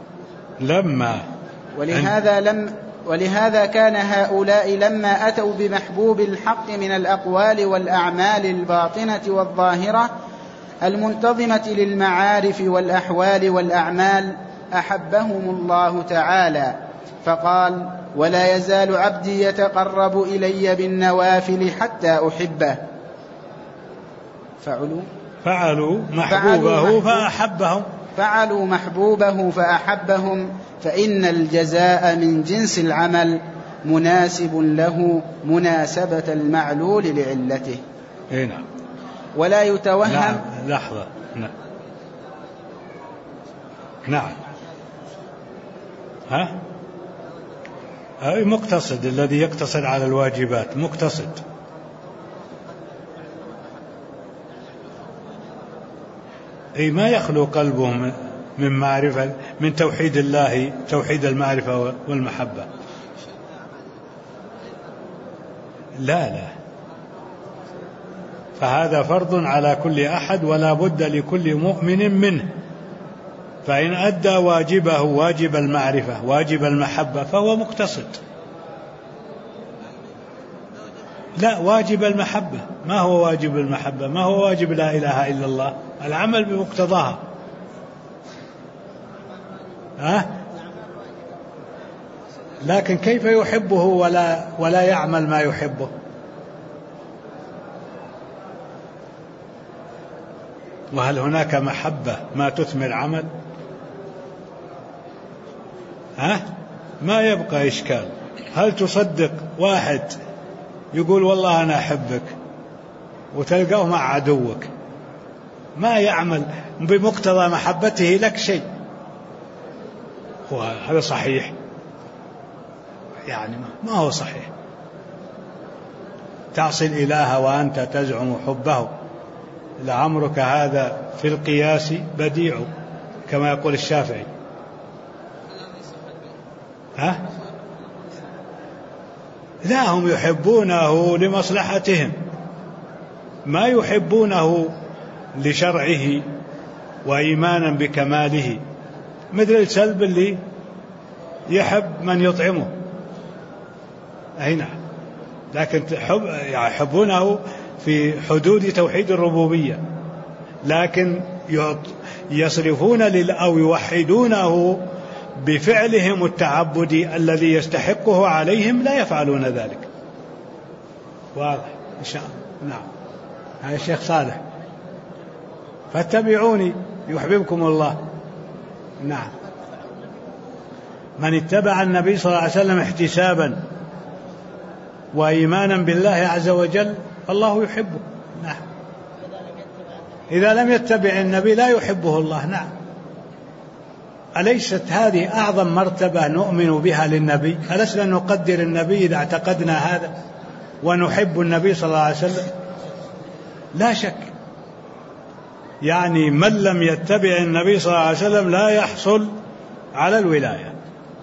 ولهذا كان هؤلاء لما أتوا بمحبوب الحق من الأقوال والأعمال الباطنة والظاهرة المنتظمة للمعارف والأحوال والأعمال أحبهم الله تعالى، فقال: ولا يزال عبدي يتقرب إلي بالنوافل حتى أحبه. فعلوا محبوبه فأحبهم، فإن الجزاء من جنس العمل مناسب له مناسبة المعلول لعلته.
نعم.
ولا يتوهم.
لحظة. نعم. مقتصد، الذي يقتصد على الواجبات مقتصد. ما يخلو قلبه من معرفة، من توحيد الله، توحيد المعرفة والمحبة. لا، فهذا فرض على كل أحد ولا بد لكل مؤمن منه، فإن أدى واجبه، واجب المعرفة واجب المحبة، فهو مقتصد. لا، واجب المحبة. ما هو واجب المحبة؟ ما هو واجب لا إله إلا الله؟ العمل بمقتضاها. لكن كيف يحبه ولا يعمل ما يحبه؟ وهل هناك محبة ما تثمر عمل؟ ما يبقى إشكال. هل تصدق واحد يقول والله أنا أحبك وتلقاه مع عدوك ما يعمل بمقتضى محبته لك شيء؟ هذا صحيح؟ يعني ما هو صحيح. تعصي الإله وأنت تزعم حبه، لعمرك هذا في القياس بديع، كما يقول الشافعي. لا، هم يحبونه لمصلحتهم، ما يحبونه لشرعه وإيمانا بكماله، مثل السلب اللي يحب من يطعمه. نعم. لكن يحبونه في حدود توحيد الربوبية، لكن يصرفون أو يوحدونه بفعلهم التعبدي الذي يستحقه عليهم، لا يفعلون ذلك. واضح إن شاء الله. نعم. هذا الشيخ صالح. فاتبعوني يحببكم الله. نعم. من اتبع النبي صلى الله عليه وسلم احتسابا وإيمانا بالله عز وجل الله يحبه. نعم. إذا لم يتبع النبي لا يحبه الله. نعم. أليست هذه أعظم مرتبة نؤمن بها للنبي؟ ألسنا نقدر النبي إذا اعتقدنا هذا ونحب النبي صلى الله عليه وسلم؟ لا شك. يعني من لم يتبع النبي صلى الله عليه وسلم لا يحصل على الولاية.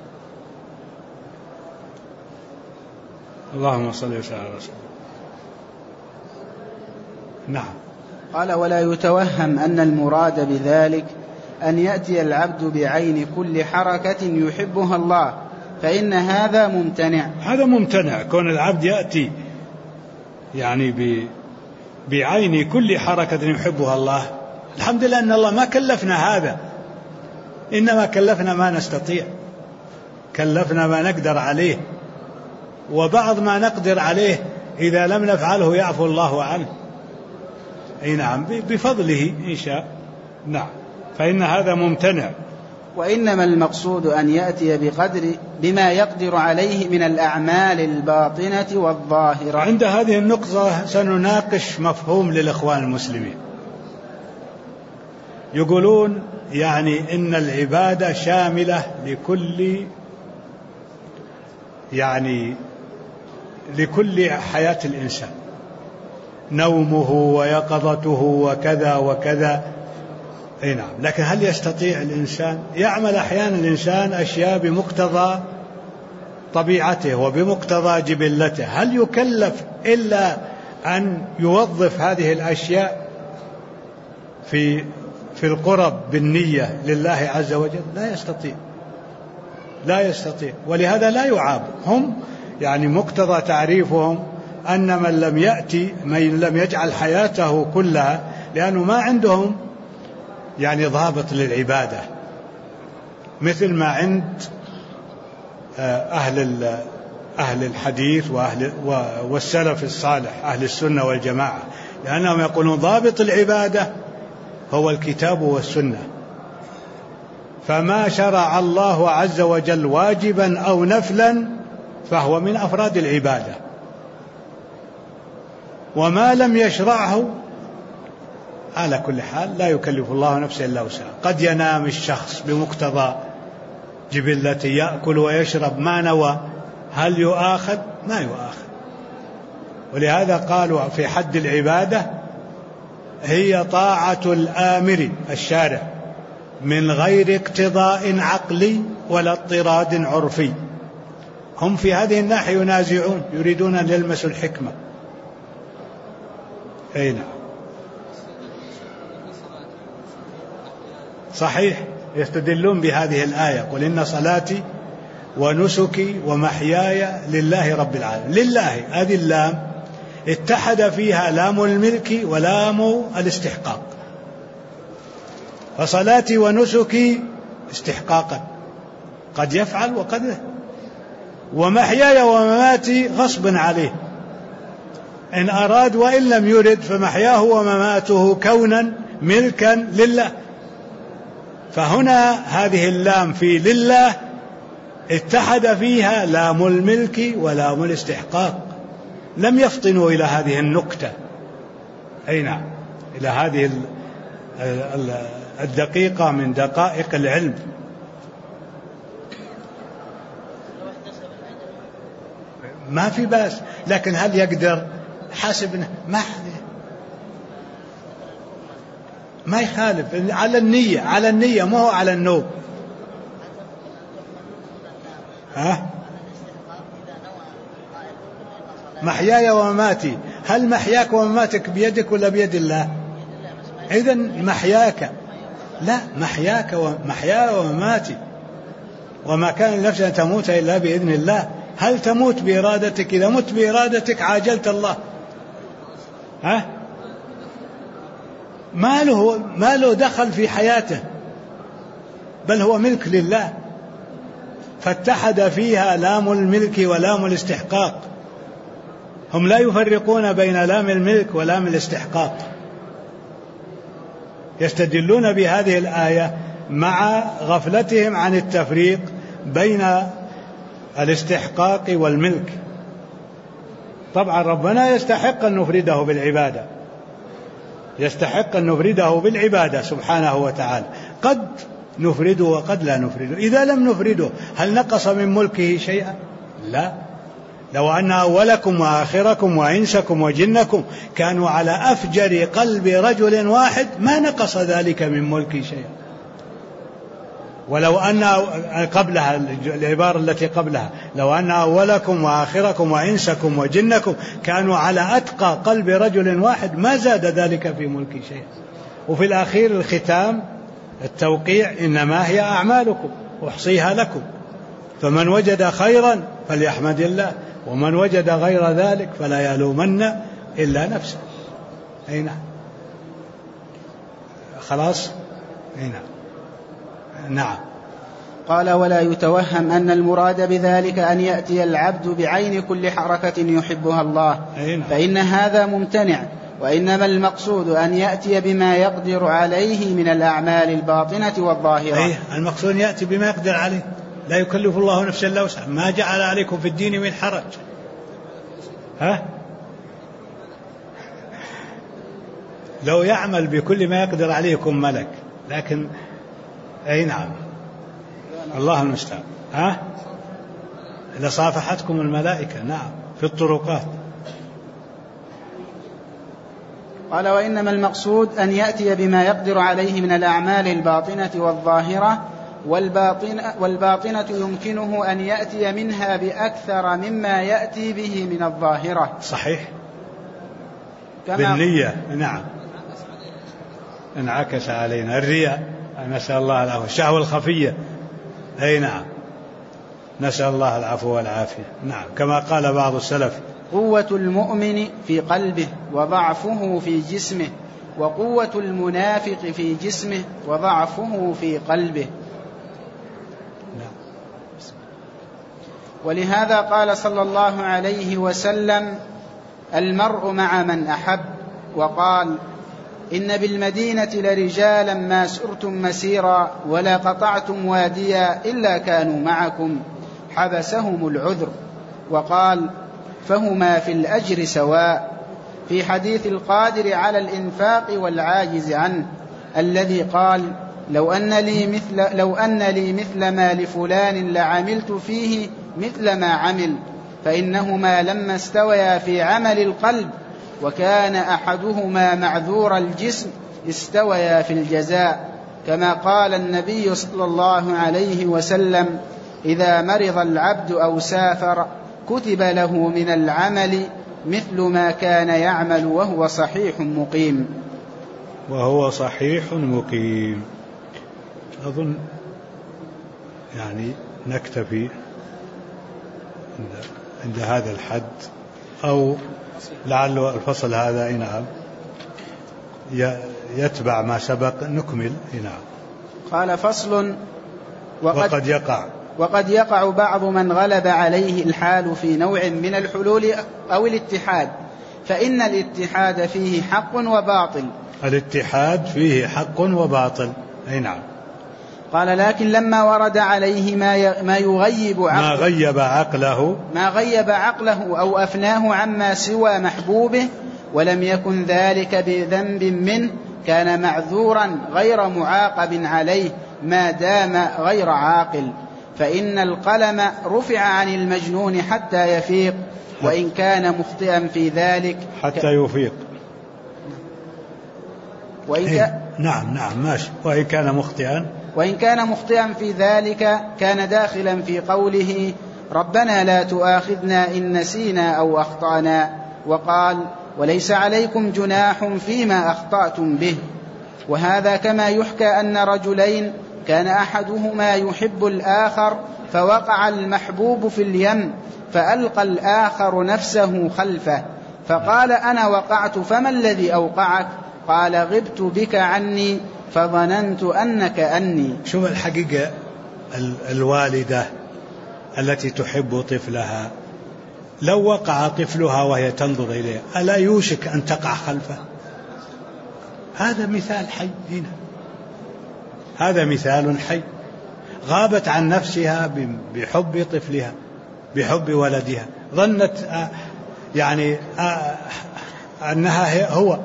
اللهم صل وسلم على رسول الله. نعم.
قال: ولا يتوهم أن المراد بذلك أن يأتي العبد بعين كل حركة يحبها الله، فإن هذا ممتنع.
هذا ممتنع، كون العبد يأتي يعني بعين كل حركة يحبها الله. الحمد لله أن الله ما كلفنا هذا، إنما كلفنا ما نستطيع، كلفنا ما نقدر عليه، وبعض ما نقدر عليه إذا لم نفعله يعفو الله عنه. أي نعم، بفضله إن شاء. نعم، فإن هذا ممتنع.
وإنما المقصود أن يأتي بما يقدر عليه من الأعمال الباطنة والظاهرة.
عند هذه النقطة سنناقش مفهوم للإخوان المسلمين. يقولون يعني إن العبادة شاملة لكل حياة الإنسان، نومه ويقظته وكذا وكذا. أي نعم، لكن هل يستطيع الإنسان يعمل أحيانا الإنسان أشياء بمقتضى طبيعته وبمقتضى جبلته؟ هل يكلف إلا أن يوظف هذه الأشياء في القرب بالنية لله عز وجل؟ لا يستطيع. ولهذا لا يعاب. هم يعني مقتضى تعريفهم أن من لم يجعل حياته كلها، لأنه ما عندهم يعني ضابط للعبادة، مثل ما عند أهل الحديث والسلف الصالح أهل السنة والجماعة، لأنهم يقولون ضابط العبادة هو الكتاب والسنة، فما شرع الله عز وجل واجبا أو نفلا فهو من أفراد العبادة، وما لم يشرعه على كل حال لا يكلف الله نفسا إلا وسعها. قد ينام الشخص بمقتضى جبلته، يأكل ويشرب ما نوى، هل يؤاخذ؟ ما يؤاخذ. ولهذا قالوا في حد العبادة هي طاعة الآمر الشارع من غير اقتضاء عقلي ولا اضطراد عرفي. هم في هذه الناحية ينازعون، يريدون أن يلمسوا الحكمة. أي نعم، صحيح، يستدلون بهذه الآية: قل إن صلاتي ونسكي ومحياي لله رب العالمين. لله هذه اللام اتحد فيها لام الملك ولام الاستحقاق، فصلاتي ونسكي استحقاقا قد يفعل وقد لا، ومحياي ومماتي غصب عليه إن أراد وإن لم يرد، فمحياه ومماته كونا ملكا لله. فهنا هذه اللام في لله اتحد فيها لام الملك ولام الاستحقاق، لم يفطنوا إلى هذه النكتة. أي نعم، إلى هذه الدقيقة من دقائق العلم. ما في بأس، لكن هل يقدر؟ حاسبنا ما يخالف، على النية ما هو على النوم. محياي ومماتي، هل محياك ومماتك بيدك ولا بيد الله؟ إذن محياك، لا، محياي ومماتي، وما كان لنفس أن تموت إلا بإذن الله. هل تموت بإرادتك؟ إذا مت بإرادتك عاجلت الله. ما له دخل في حياته، بل هو ملك لله، فاتحد فيها لام الملك ولام الاستحقاق. هم لا يفرقون بين لام الملك ولام الاستحقاق. يستدلون بهذه الآية مع غفلتهم عن التفريق بين الاستحقاق والملك. طبعا ربنا يستحق أن نفرده بالعبادة، يستحق أن نفرده بالعبادة سبحانه وتعالى. قد نفرده وقد لا نفرده. إذا لم نفرده هل نقص من ملكه شيئا؟ لا، لو أن أولكم وآخركم وإنسكم وجنكم كانوا على أفجر قلب رجل واحد ما نقص ذلك من ملكي شيئا. ولو أن قبلها العبارة التي قبلها لو أن أولكم وآخركم وإنسكم وجنكم كانوا على أتقى قلب رجل واحد ما زاد ذلك في ملكي شيئا. وفي الأخير الختام التوقيع إنما هي أعمالكم أحصيها لكم فمن وجد خيرا فليحمد الله ومن وجد غير ذلك فلا يلومن إلا نفسه. أي نعم خلاص. أي نعم. نعم.
قال ولا يتوهم أن المراد بذلك أن يأتي العبد بعين كل حركة يحبها الله فإن هذا ممتنع وإنما المقصود أن يأتي بما يقدر عليه من الأعمال الباطنة والظاهرة.
المقصود يأتي بما يقدر عليه لا يكلف الله نفسا إلا وسعها ما جعل عليكم في الدين من حرج. لو يعمل بكل ما يقدر عليه يكون ملك لكن أي نعم الله المستعان. لصافحتكم الملائكة نعم في الطرقات.
قال وإنما المقصود أن يأتي بما يقدر عليه من الأعمال الباطنة والظاهرة والباطنة يمكنه أن يأتي منها بأكثر مما يأتي به من الظاهرة.
صحيح بالنية. نعم انعكس علينا الرياء نسأل الله العفو الشهوة الخفية. أي نعم نسأل الله العفو والعافية. نعم كما قال بعض السلف
قوة المؤمن في قلبه وضعفه في جسمه وقوة المنافق في جسمه وضعفه في قلبه. ولهذا قال صلى الله عليه وسلم المرء مع من أحب وقال إن بالمدينة لرجالا ما سرتم مسيرا ولا قطعتم واديا إلا كانوا معكم حبسهم العذر. وقال فهما في الأجر سواء في حديث القادر على الإنفاق والعاجز عنه الذي قال لو أن لي مثل ما لفلان لعملت فيه مثل ما عمل فإنهما لما استويا في عمل القلب وكان أحدهما معذور الجسم استويا في الجزاء كما قال النبي صلى الله عليه وسلم إذا مرض العبد أو سافر كتب له من العمل مثل ما كان يعمل وهو صحيح مقيم.
أظن يعني نكتفي عند هذا الحد أو لعل الفصل هذا نعم يتبع ما سبق نكمل. نعم.
قال فصل وقد يقع بعض من غلب عليه الحال في نوع من الحلول أو الاتحاد فإن الاتحاد فيه حق وباطل.
الاتحاد فيه حق وباطل. أي نعم.
قال لكن لما ورد عليه ما غيب عقله أو أفناه عما سوى محبوبه ولم يكن ذلك بذنب منه كان معذورا غير معاقب عليه ما دام غير عاقل فإن القلم رفع عن المجنون حتى يفيق وإن كان مخطئا في ذلك
حتى يفيق. نعم ماشي. وإن كان مخطئا
في ذلك كان داخلا في قوله ربنا لا تؤاخذنا إن نسينا أو أخطأنا وقال وليس عليكم جناح فيما أخطأتم به. وهذا كما يحكى أن رجلين كان أحدهما يحب الآخر فوقع المحبوب في اليم فألقى الآخر نفسه خلفه فقال أنا وقعت فما الذي أوقعك؟ قال غبت بك عني فظننت أنك أني.
شوف الحقيقة الوالدة التي تحب طفلها لو وقع طفلها وهي تنظر إليه ألا يوشك أن تقع خلفه؟ هذا مثال حي هنا. هذا مثال حي. غابت عن نفسها بحب طفلها بحب ولدها ظنت يعني أنها هو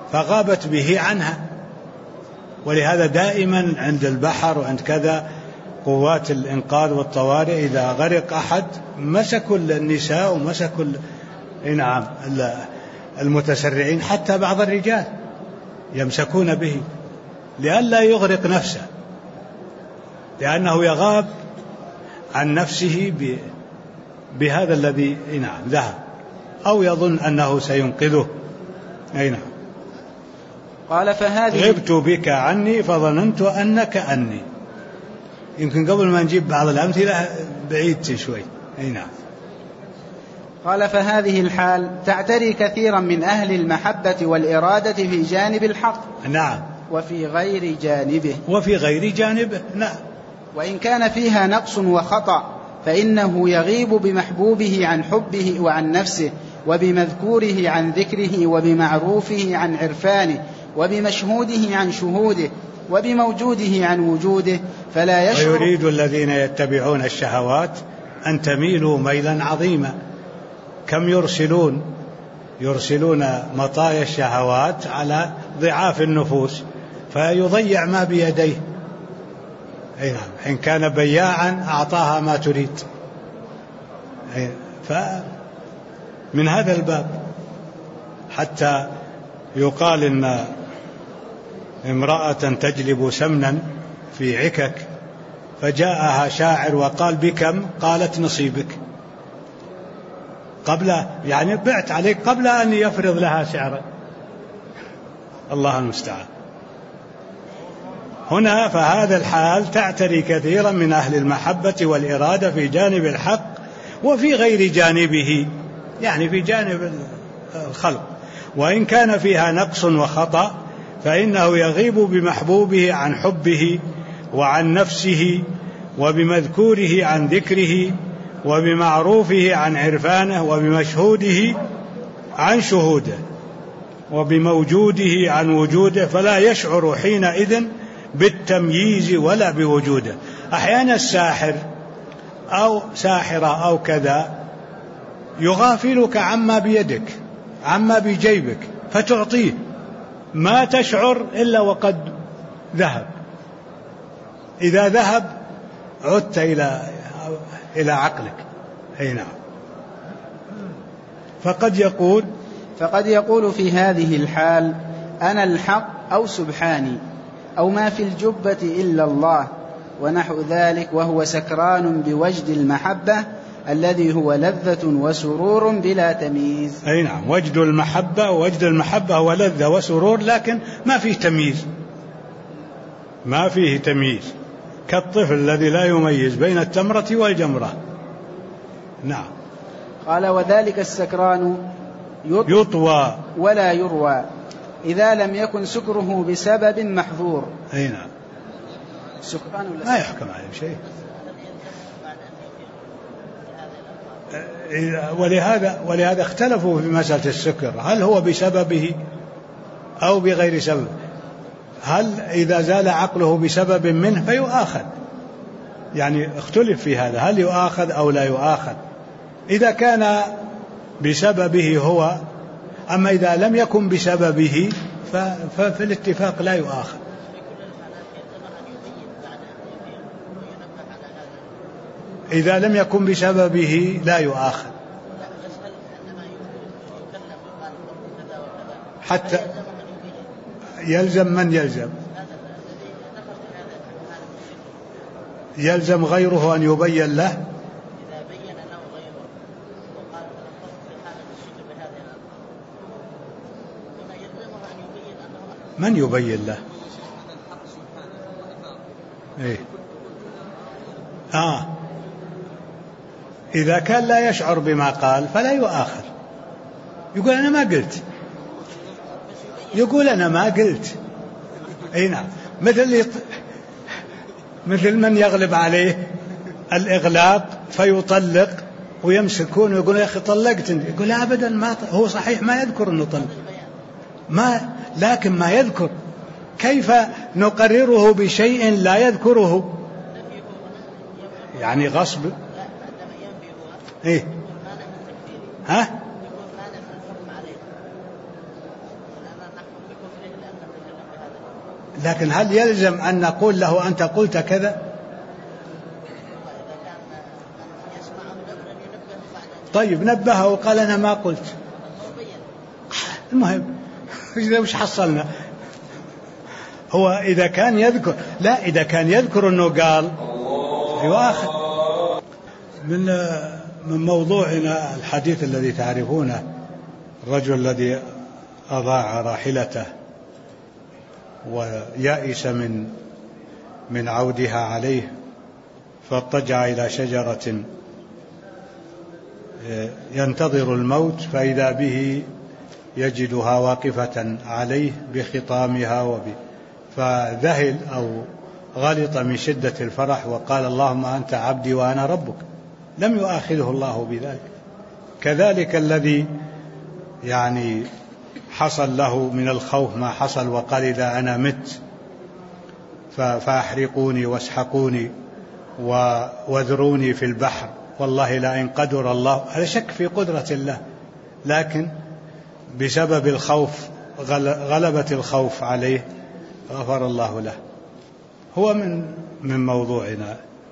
فغابت به عنها. ولهذا دائما عند البحر وعند كذا قوات الإنقاذ والطوارئ إذا غرق أحد مسكوا النساء ومسكوا نعم المتسرعين، حتى بعض الرجال يمسكون به لئلا يغرق نفسه، لأنه يغاب عن نفسه بهذا الذي نعم ذهب، أو يظن أنه سينقذه. أي نعم.
قال فهذه
غبت بك عني فظننت أنك أني. يمكن قبل ما نجيب بعض الأمثلة بعيد شوي. أي نعم.
قال فهذه الحال تعتري كثيرا من أهل المحبة والإرادة في جانب الحق.
نعم.
وفي غير جانبه.
وفي غير جانبه. نعم.
وإن كان فيها نقص وخطأ فإنه يغيب بمحبوبه عن حبه وعن نفسه، وبمذكوره عن ذكره، وبمعروفه عن عرفانه، وبمشهوده عن شهوده، وبموجوده عن وجوده، فلا يشعر.
ويريد الذين يتبعون الشهوات أن تميلوا ميلا عظيما. كم يرسلون مطايا الشهوات على ضعاف النفوس فيضيع ما بيديه. أي نعم. إن كان بياعا أعطاها ما تريد. فمن هذا الباب حتى يقال إن امرأة تجلب سمنا في عكك فجاءها شاعر وقال بكم؟ قالت نصيبك، قبل يعني بعت عليك قبل أن يفرض لها سعرا. الله المستعان. هنا فهذا الحال تعتري كثيرا من أهل المحبة والإرادة في جانب الحق وفي غير جانبه، يعني في جانب الخلق. وإن كان فيها نقص وخطأ فإنه يغيب بمحبوبه عن حبه وعن نفسه، وبمذكوره عن ذكره، وبمعروفه عن عرفانه، وبمشهوده عن شهوده، وبموجوده عن وجوده، فلا يشعر حينئذ بالتمييز ولا بوجوده. أحيانا الساحر أو ساحرة أو كذا يغافلك عما بيدك عما بجيبك فتعطيه، ما تشعر إلا وقد ذهب. إذا ذهب عدت إلى عقلك. أي نعم. فقد يقول
في هذه الحال أنا الحق أو سبحاني أو ما في الجبة إلا الله ونحو ذلك، وهو سكران بوجد المحبة الذي هو لذة وسرور بلا تمييز.
أي نعم. وجد المحبة هو لذة وسرور، لكن ما فيه تمييز، كالطفل الذي لا يميز بين التمرة والجمرة. نعم.
قال وذلك السكران
يطوى
ولا يروى إذا لم يكن سكره بسبب محظور.
أي نعم.
سكران
ما يحكم عليه شيء. ولهذا اختلفوا في مسألة السكر، هل هو بسببه أو بغير سبب. هل إذا زال عقله بسبب منه فيؤاخذ، يعني اختلف في هذا، هل يؤاخذ أو لا يؤاخذ إذا كان بسببه هو. أما إذا لم يكن بسببه ففي الاتفاق لا يؤاخذ. إذا لم يكن بسببه لا يؤاخذ، حتى يلزم من يلزم غيره أن يبين له. من يبين له؟ إيه؟ إذا كان لا يشعر بما قال فلا يؤاخذ، يقول أنا ما قلت. أي نعم. مثل من يغلب عليه الإغلاق فيطلق ويمسكون ويقول يا أخي طلقت، يقول أبدا ما هو صحيح ما يذكر أنه طلق، لكن ما يذكر. كيف نقرره بشيء لا يذكره؟ يعني غصب. إيه؟ لكن هل يلزم أن نقول له أنت قلت كذا؟ طيب نبهه وقال أنا ما قلت. المهم وش حصلنا؟ هو إذا كان يذكر، لا إذا كان يذكر أنه قال يؤاخذ. من موضوعنا الحديث الذي تعرفونه، الرجل الذي أضاع راحلته ويأس من عودها عليه، فاضطجع إلى شجرة ينتظر الموت، فإذا به يجدها واقفة عليه بخطامها فذهل أو غلط من شدة الفرح وقال اللهم أنت عبدي وأنا ربك، لم يؤاخذه الله بذلك. كذلك الذي يعني حصل له من الخوف ما حصل وقال إذا أنا مت فأحرقوني واسحقوني واذروني في البحر والله لئن قدر الله، هذا شك في قدرة الله، لكن بسبب الخوف غلبت الخوف عليه غفر الله له. هو من موضوعنا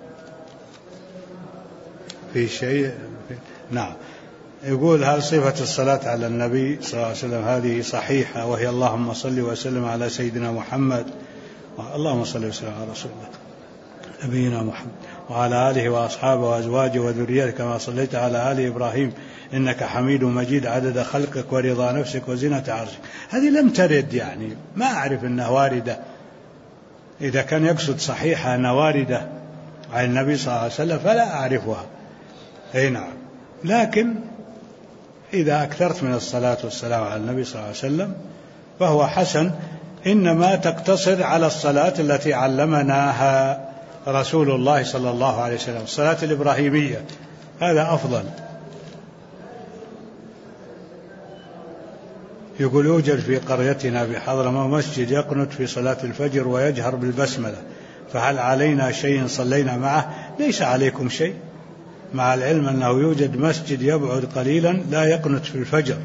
في شيء. نعم. يقول هل صفة الصلاة على النبي صلى الله عليه وسلم هذه صحيحة، وهي اللهم صل وسلم على سيدنا محمد، اللهم صل وسلم على رسول الله نبينا محمد وعلى آله وأصحابه وأزواجه وذريته كما صليت على آل إبراهيم إنك حميد مجيد عدد خلقك ورضا نفسك وزنة عرشك. هذه لم ترد، يعني ما أعرف أنها واردة. إذا كان يقصد صحيحة أنها واردة عن النبي صلى الله عليه وسلم فلا أعرفها. أي نعم. لكن إذا أكثرت من الصلاة والسلام على النبي صلى الله عليه وسلم فهو حسن، إنما تقتصر على الصلاة التي علمناها رسول الله صلى الله عليه وسلم، الصلاة الإبراهيمية، هذا أفضل. يقول يوجد في قريتنا بحضرموت مسجد يقنت في صلاة الفجر ويجهر بالبسملة، فهل علينا شيء صلينا معه؟ ليس عليكم شيء، مع العلم أنه يوجد مسجد يبعد قليلا لا يقنت في الفجر.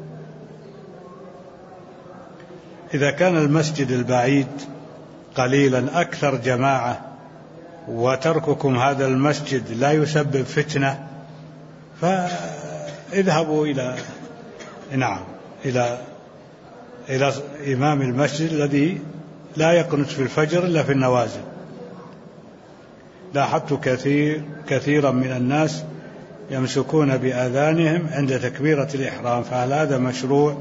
إذا كان المسجد البعيد قليلا أكثر جماعة وترككم هذا المسجد لا يسبب فتنة، فاذهبوا إلى إمام المسجد الذي لا يقنت في الفجر إلا في النوازل. لاحظت كثيرا من الناس يمسكون بآذانهم عند تكبيرة الإحرام، فهل هذا مشروع؟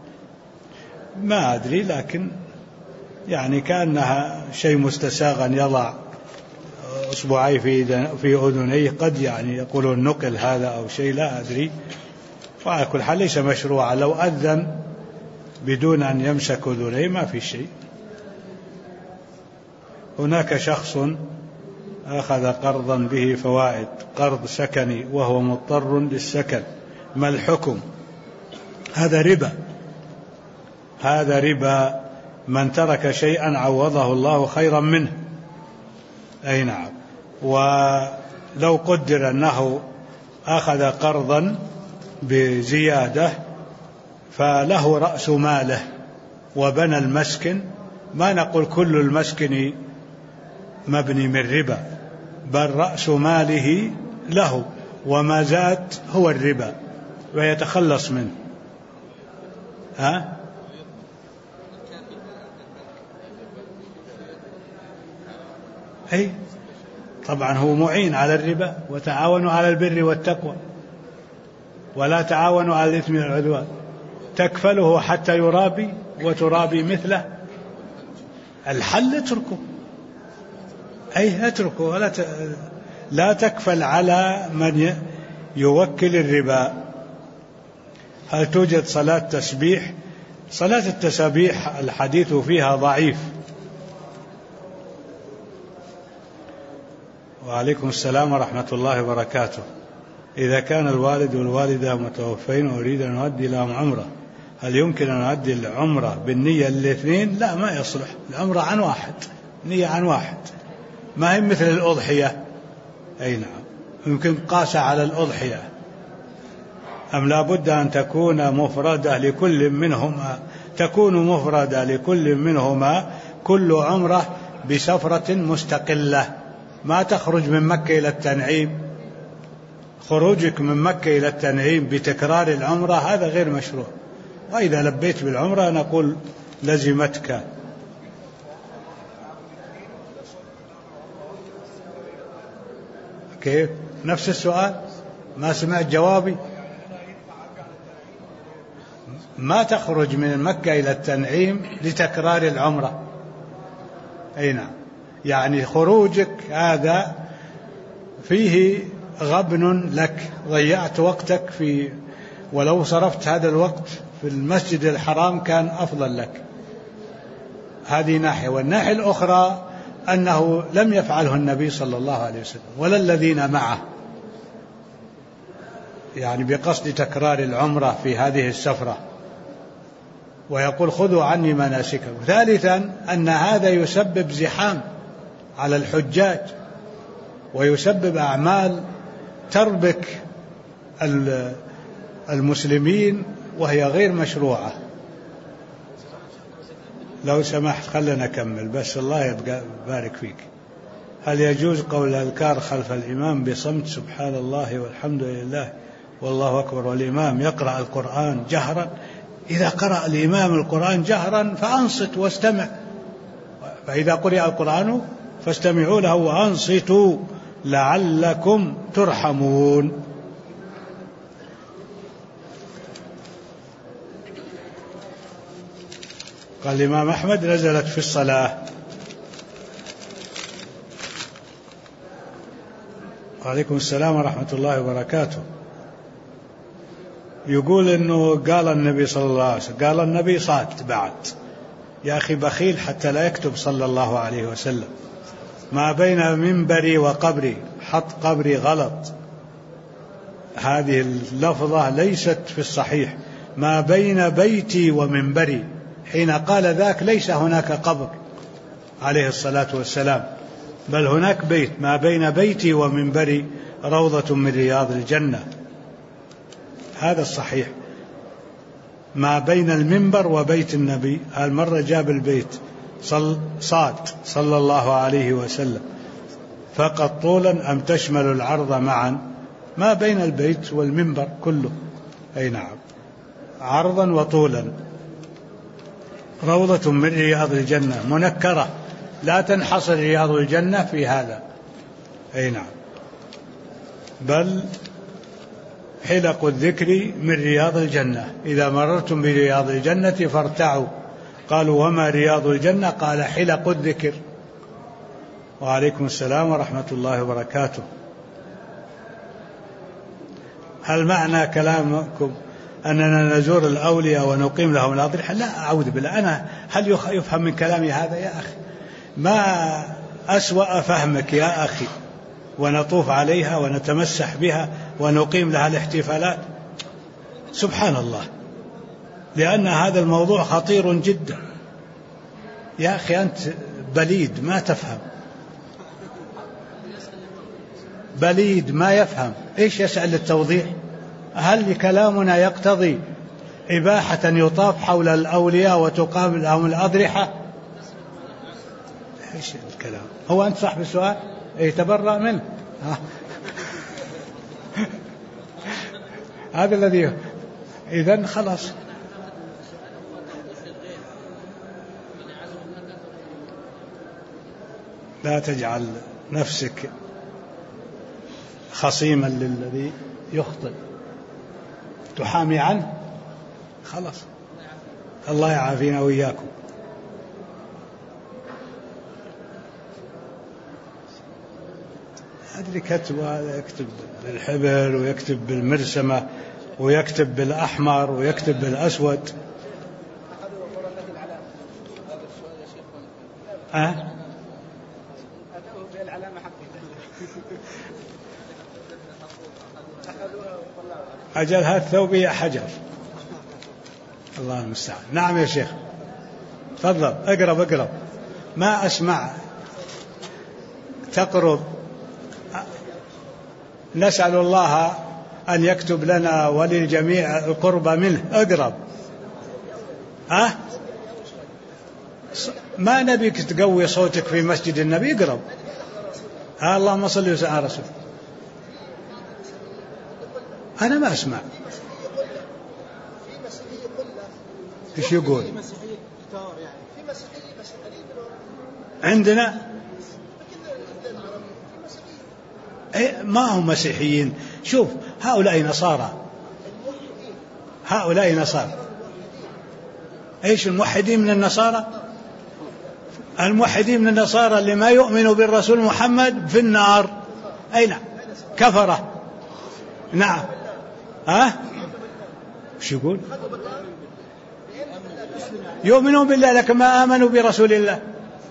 ما أدري، لكن يعني كأنها شيء مستساغ أن يضع أصبعي في أذنيه، قد يعني يقولون نقل هذا أو شيء، لا أدري. وعلى كل حال ليس مشروعا، لو أذن بدون أن يمسك أذنيه ما في شيء. هناك شخص أخذ قرضا به فوائد، قرض سكني وهو مضطر للسكن، ما الحكم؟ هذا ربا، هذا ربا. من ترك شيئا عوضه الله خيرا منه. أي نعم. ولو قدر أنه أخذ قرضا بزيادة فله رأس ماله وبنى المسكن، ما نقول كل المسكن مبني من ربا، بل رأس ماله له وما زاد هو الربا ويتخلص منه. أي طبعا هو معين على الربا، وتعاونوا على البر والتقوى ولا تعاونوا على الإثم والعدوان. تكفله حتى يرابي وترابي مثله. الحل اتركه، أي اتركه، ولا لا تكفل على من يوكل الربا. هل توجد صلاة تسبيح؟ صلاة التسبيح الحديث فيها ضعيف. وعليكم السلام ورحمة الله وبركاته. إذا كان الوالد والوالدة متوفين وأريد أن أؤدي لهم عمرة، هل يمكن أن أؤدي العمرة بالنية الاثنين؟ لا، ما يصلح. العمرة عن واحد، نية عن واحد، ما هي مثل الأضحية. أي نعم، يمكن قاسة على الأضحية. أم لا بد أن تكون مفردة لكل منهما، تكون مفردة لكل منهما كل عمرة بسفرة مستقلة، ما تخرج من مكة إلى التنعيم خروجك من مكة إلى التنعيم بتكرار العمرة هذا غير مشروع، وإذا لبيت بالعمرة نقول لزمتك. كيف؟ نفس السؤال؟ ما سمعت جوابي؟ ما تخرج من مكة إلى التنعيم لتكرار العمرة. أي نعم، يعني خروجك هذا فيه غبن لك، ضيعت وقتك ولو صرفت هذا الوقت في المسجد الحرام كان أفضل لك. هذه ناحية. والناحية الأخرى أنه لم يفعله النبي صلى الله عليه وسلم ولا الذين معه، يعني بقصد تكرار العمرة في هذه السفرة، ويقول خذوا عني مناسككم. ثالثا أن هذا يسبب زحام على الحجاج، ويسبب أعمال تربك المسلمين وهي غير مشروعة. لو سمحت خلنا نكمل بس، الله يبارك فيك. هل يجوز قول الأذكار خلف الإمام بصمت سبحان الله والحمد لله والله أكبر والإمام يقرأ القرآن جهرا؟ إذا قرأ الإمام القرآن جهرا فأنصت واستمع، فإذا قرأ القرآن فاستمعوا له وأنصتوا لعلكم ترحمون. قال الإمام أحمد نزلت في الصلاة. وعليكم السلام ورحمة الله وبركاته. يقول إنه قال النبي صلى الله عليه وسلم، قال النبي صاد بعد، يا أخي بخيل حتى لا يكتب صلى الله عليه وسلم ما بين منبري وقبري، حط قبري غلط. هذه اللفظة ليست في الصحيح، ما بين بيتي ومنبري. حين قال ذاك ليس هناك قبر عليه الصلاة والسلام، بل هناك بيت، ما بين بيتي ومنبري روضة من رياض الجنة. هذا الصحيح، ما بين المنبر وبيت النبي. هالمرة جاب البيت صاد صلى الله عليه وسلم فقط طولا أم تشمل العرض معا؟ ما بين البيت والمنبر كله. أي نعم، عرضا وطولا. روضة من رياض الجنة منكرة، لا تنحصر رياض الجنة في هذا. أي نعم، بل حلق الذكر من رياض الجنة، إذا مررتم برياض الجنة فارتعوا. قالوا وما رياض الجنة؟ قال حلق الذكر. وعليكم السلام ورحمة الله وبركاته. هل معنى كلامكم أننا نزور الأولياء ونقيم لهم الأضرحة؟ لا، أعوذ بالله. هل يفهم من كلامي هذا يا أخي؟ ما أسوأ فهمك يا أخي. ونطوف عليها ونتمسح بها ونقيم لها الاحتفالات، سبحان الله، لأن هذا الموضوع خطير جدا. يا أخي أنت بليد ما تفهم، بليد ما يفهم. إيش يسأل التوضيح؟ هل كلامنا يقتضي إباحة يطاف حول الأولياء وتقام لهم الأضرحة؟ إيش الكلام؟ هو أنت صاحب السؤال؟ يتبرأ منه. هذا الذي إذن خلاص. لا تجعل نفسك خصيما للذي يخطئ، تحامي عنه. خلاص، الله يعافينا وإياكم. أدري كتب، هذا يكتب بالحبر ويكتب بالمرسمة ويكتب بالأحمر ويكتب بالأسود. أجل هذا الثوبية حجر، الله المستعان. نعم يا شيخ، تفضل اقرب. ما أسمع تقرب. نسأل الله أن يكتب لنا وللجميع القرب منه. اقرب. ما نبيك تقوي صوتك في مسجد النبي. اقرب. اللهم صل وسلم على رسول. أنا ما أسمع. إيش يقول؟ عندنا ما هم مسيحيين. شوف هؤلاء نصارى، هؤلاء نصارى. إيش الموحدين من النصارى؟ الموحدين من النصارى اللي ما يؤمنوا بالرسول محمد في النار. أي نعم، كفرة. نعم. وش يقول؟ يؤمنون بالله لكن ما آمنوا برسول الله،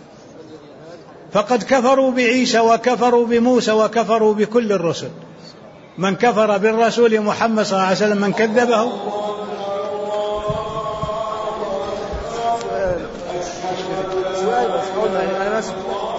فقد كفروا بعيسى وكفروا بموسى وكفروا بكل الرسل. من كفر بالرسول محمد صلى الله عليه وسلم من كذبه.
سؤال بس، أنا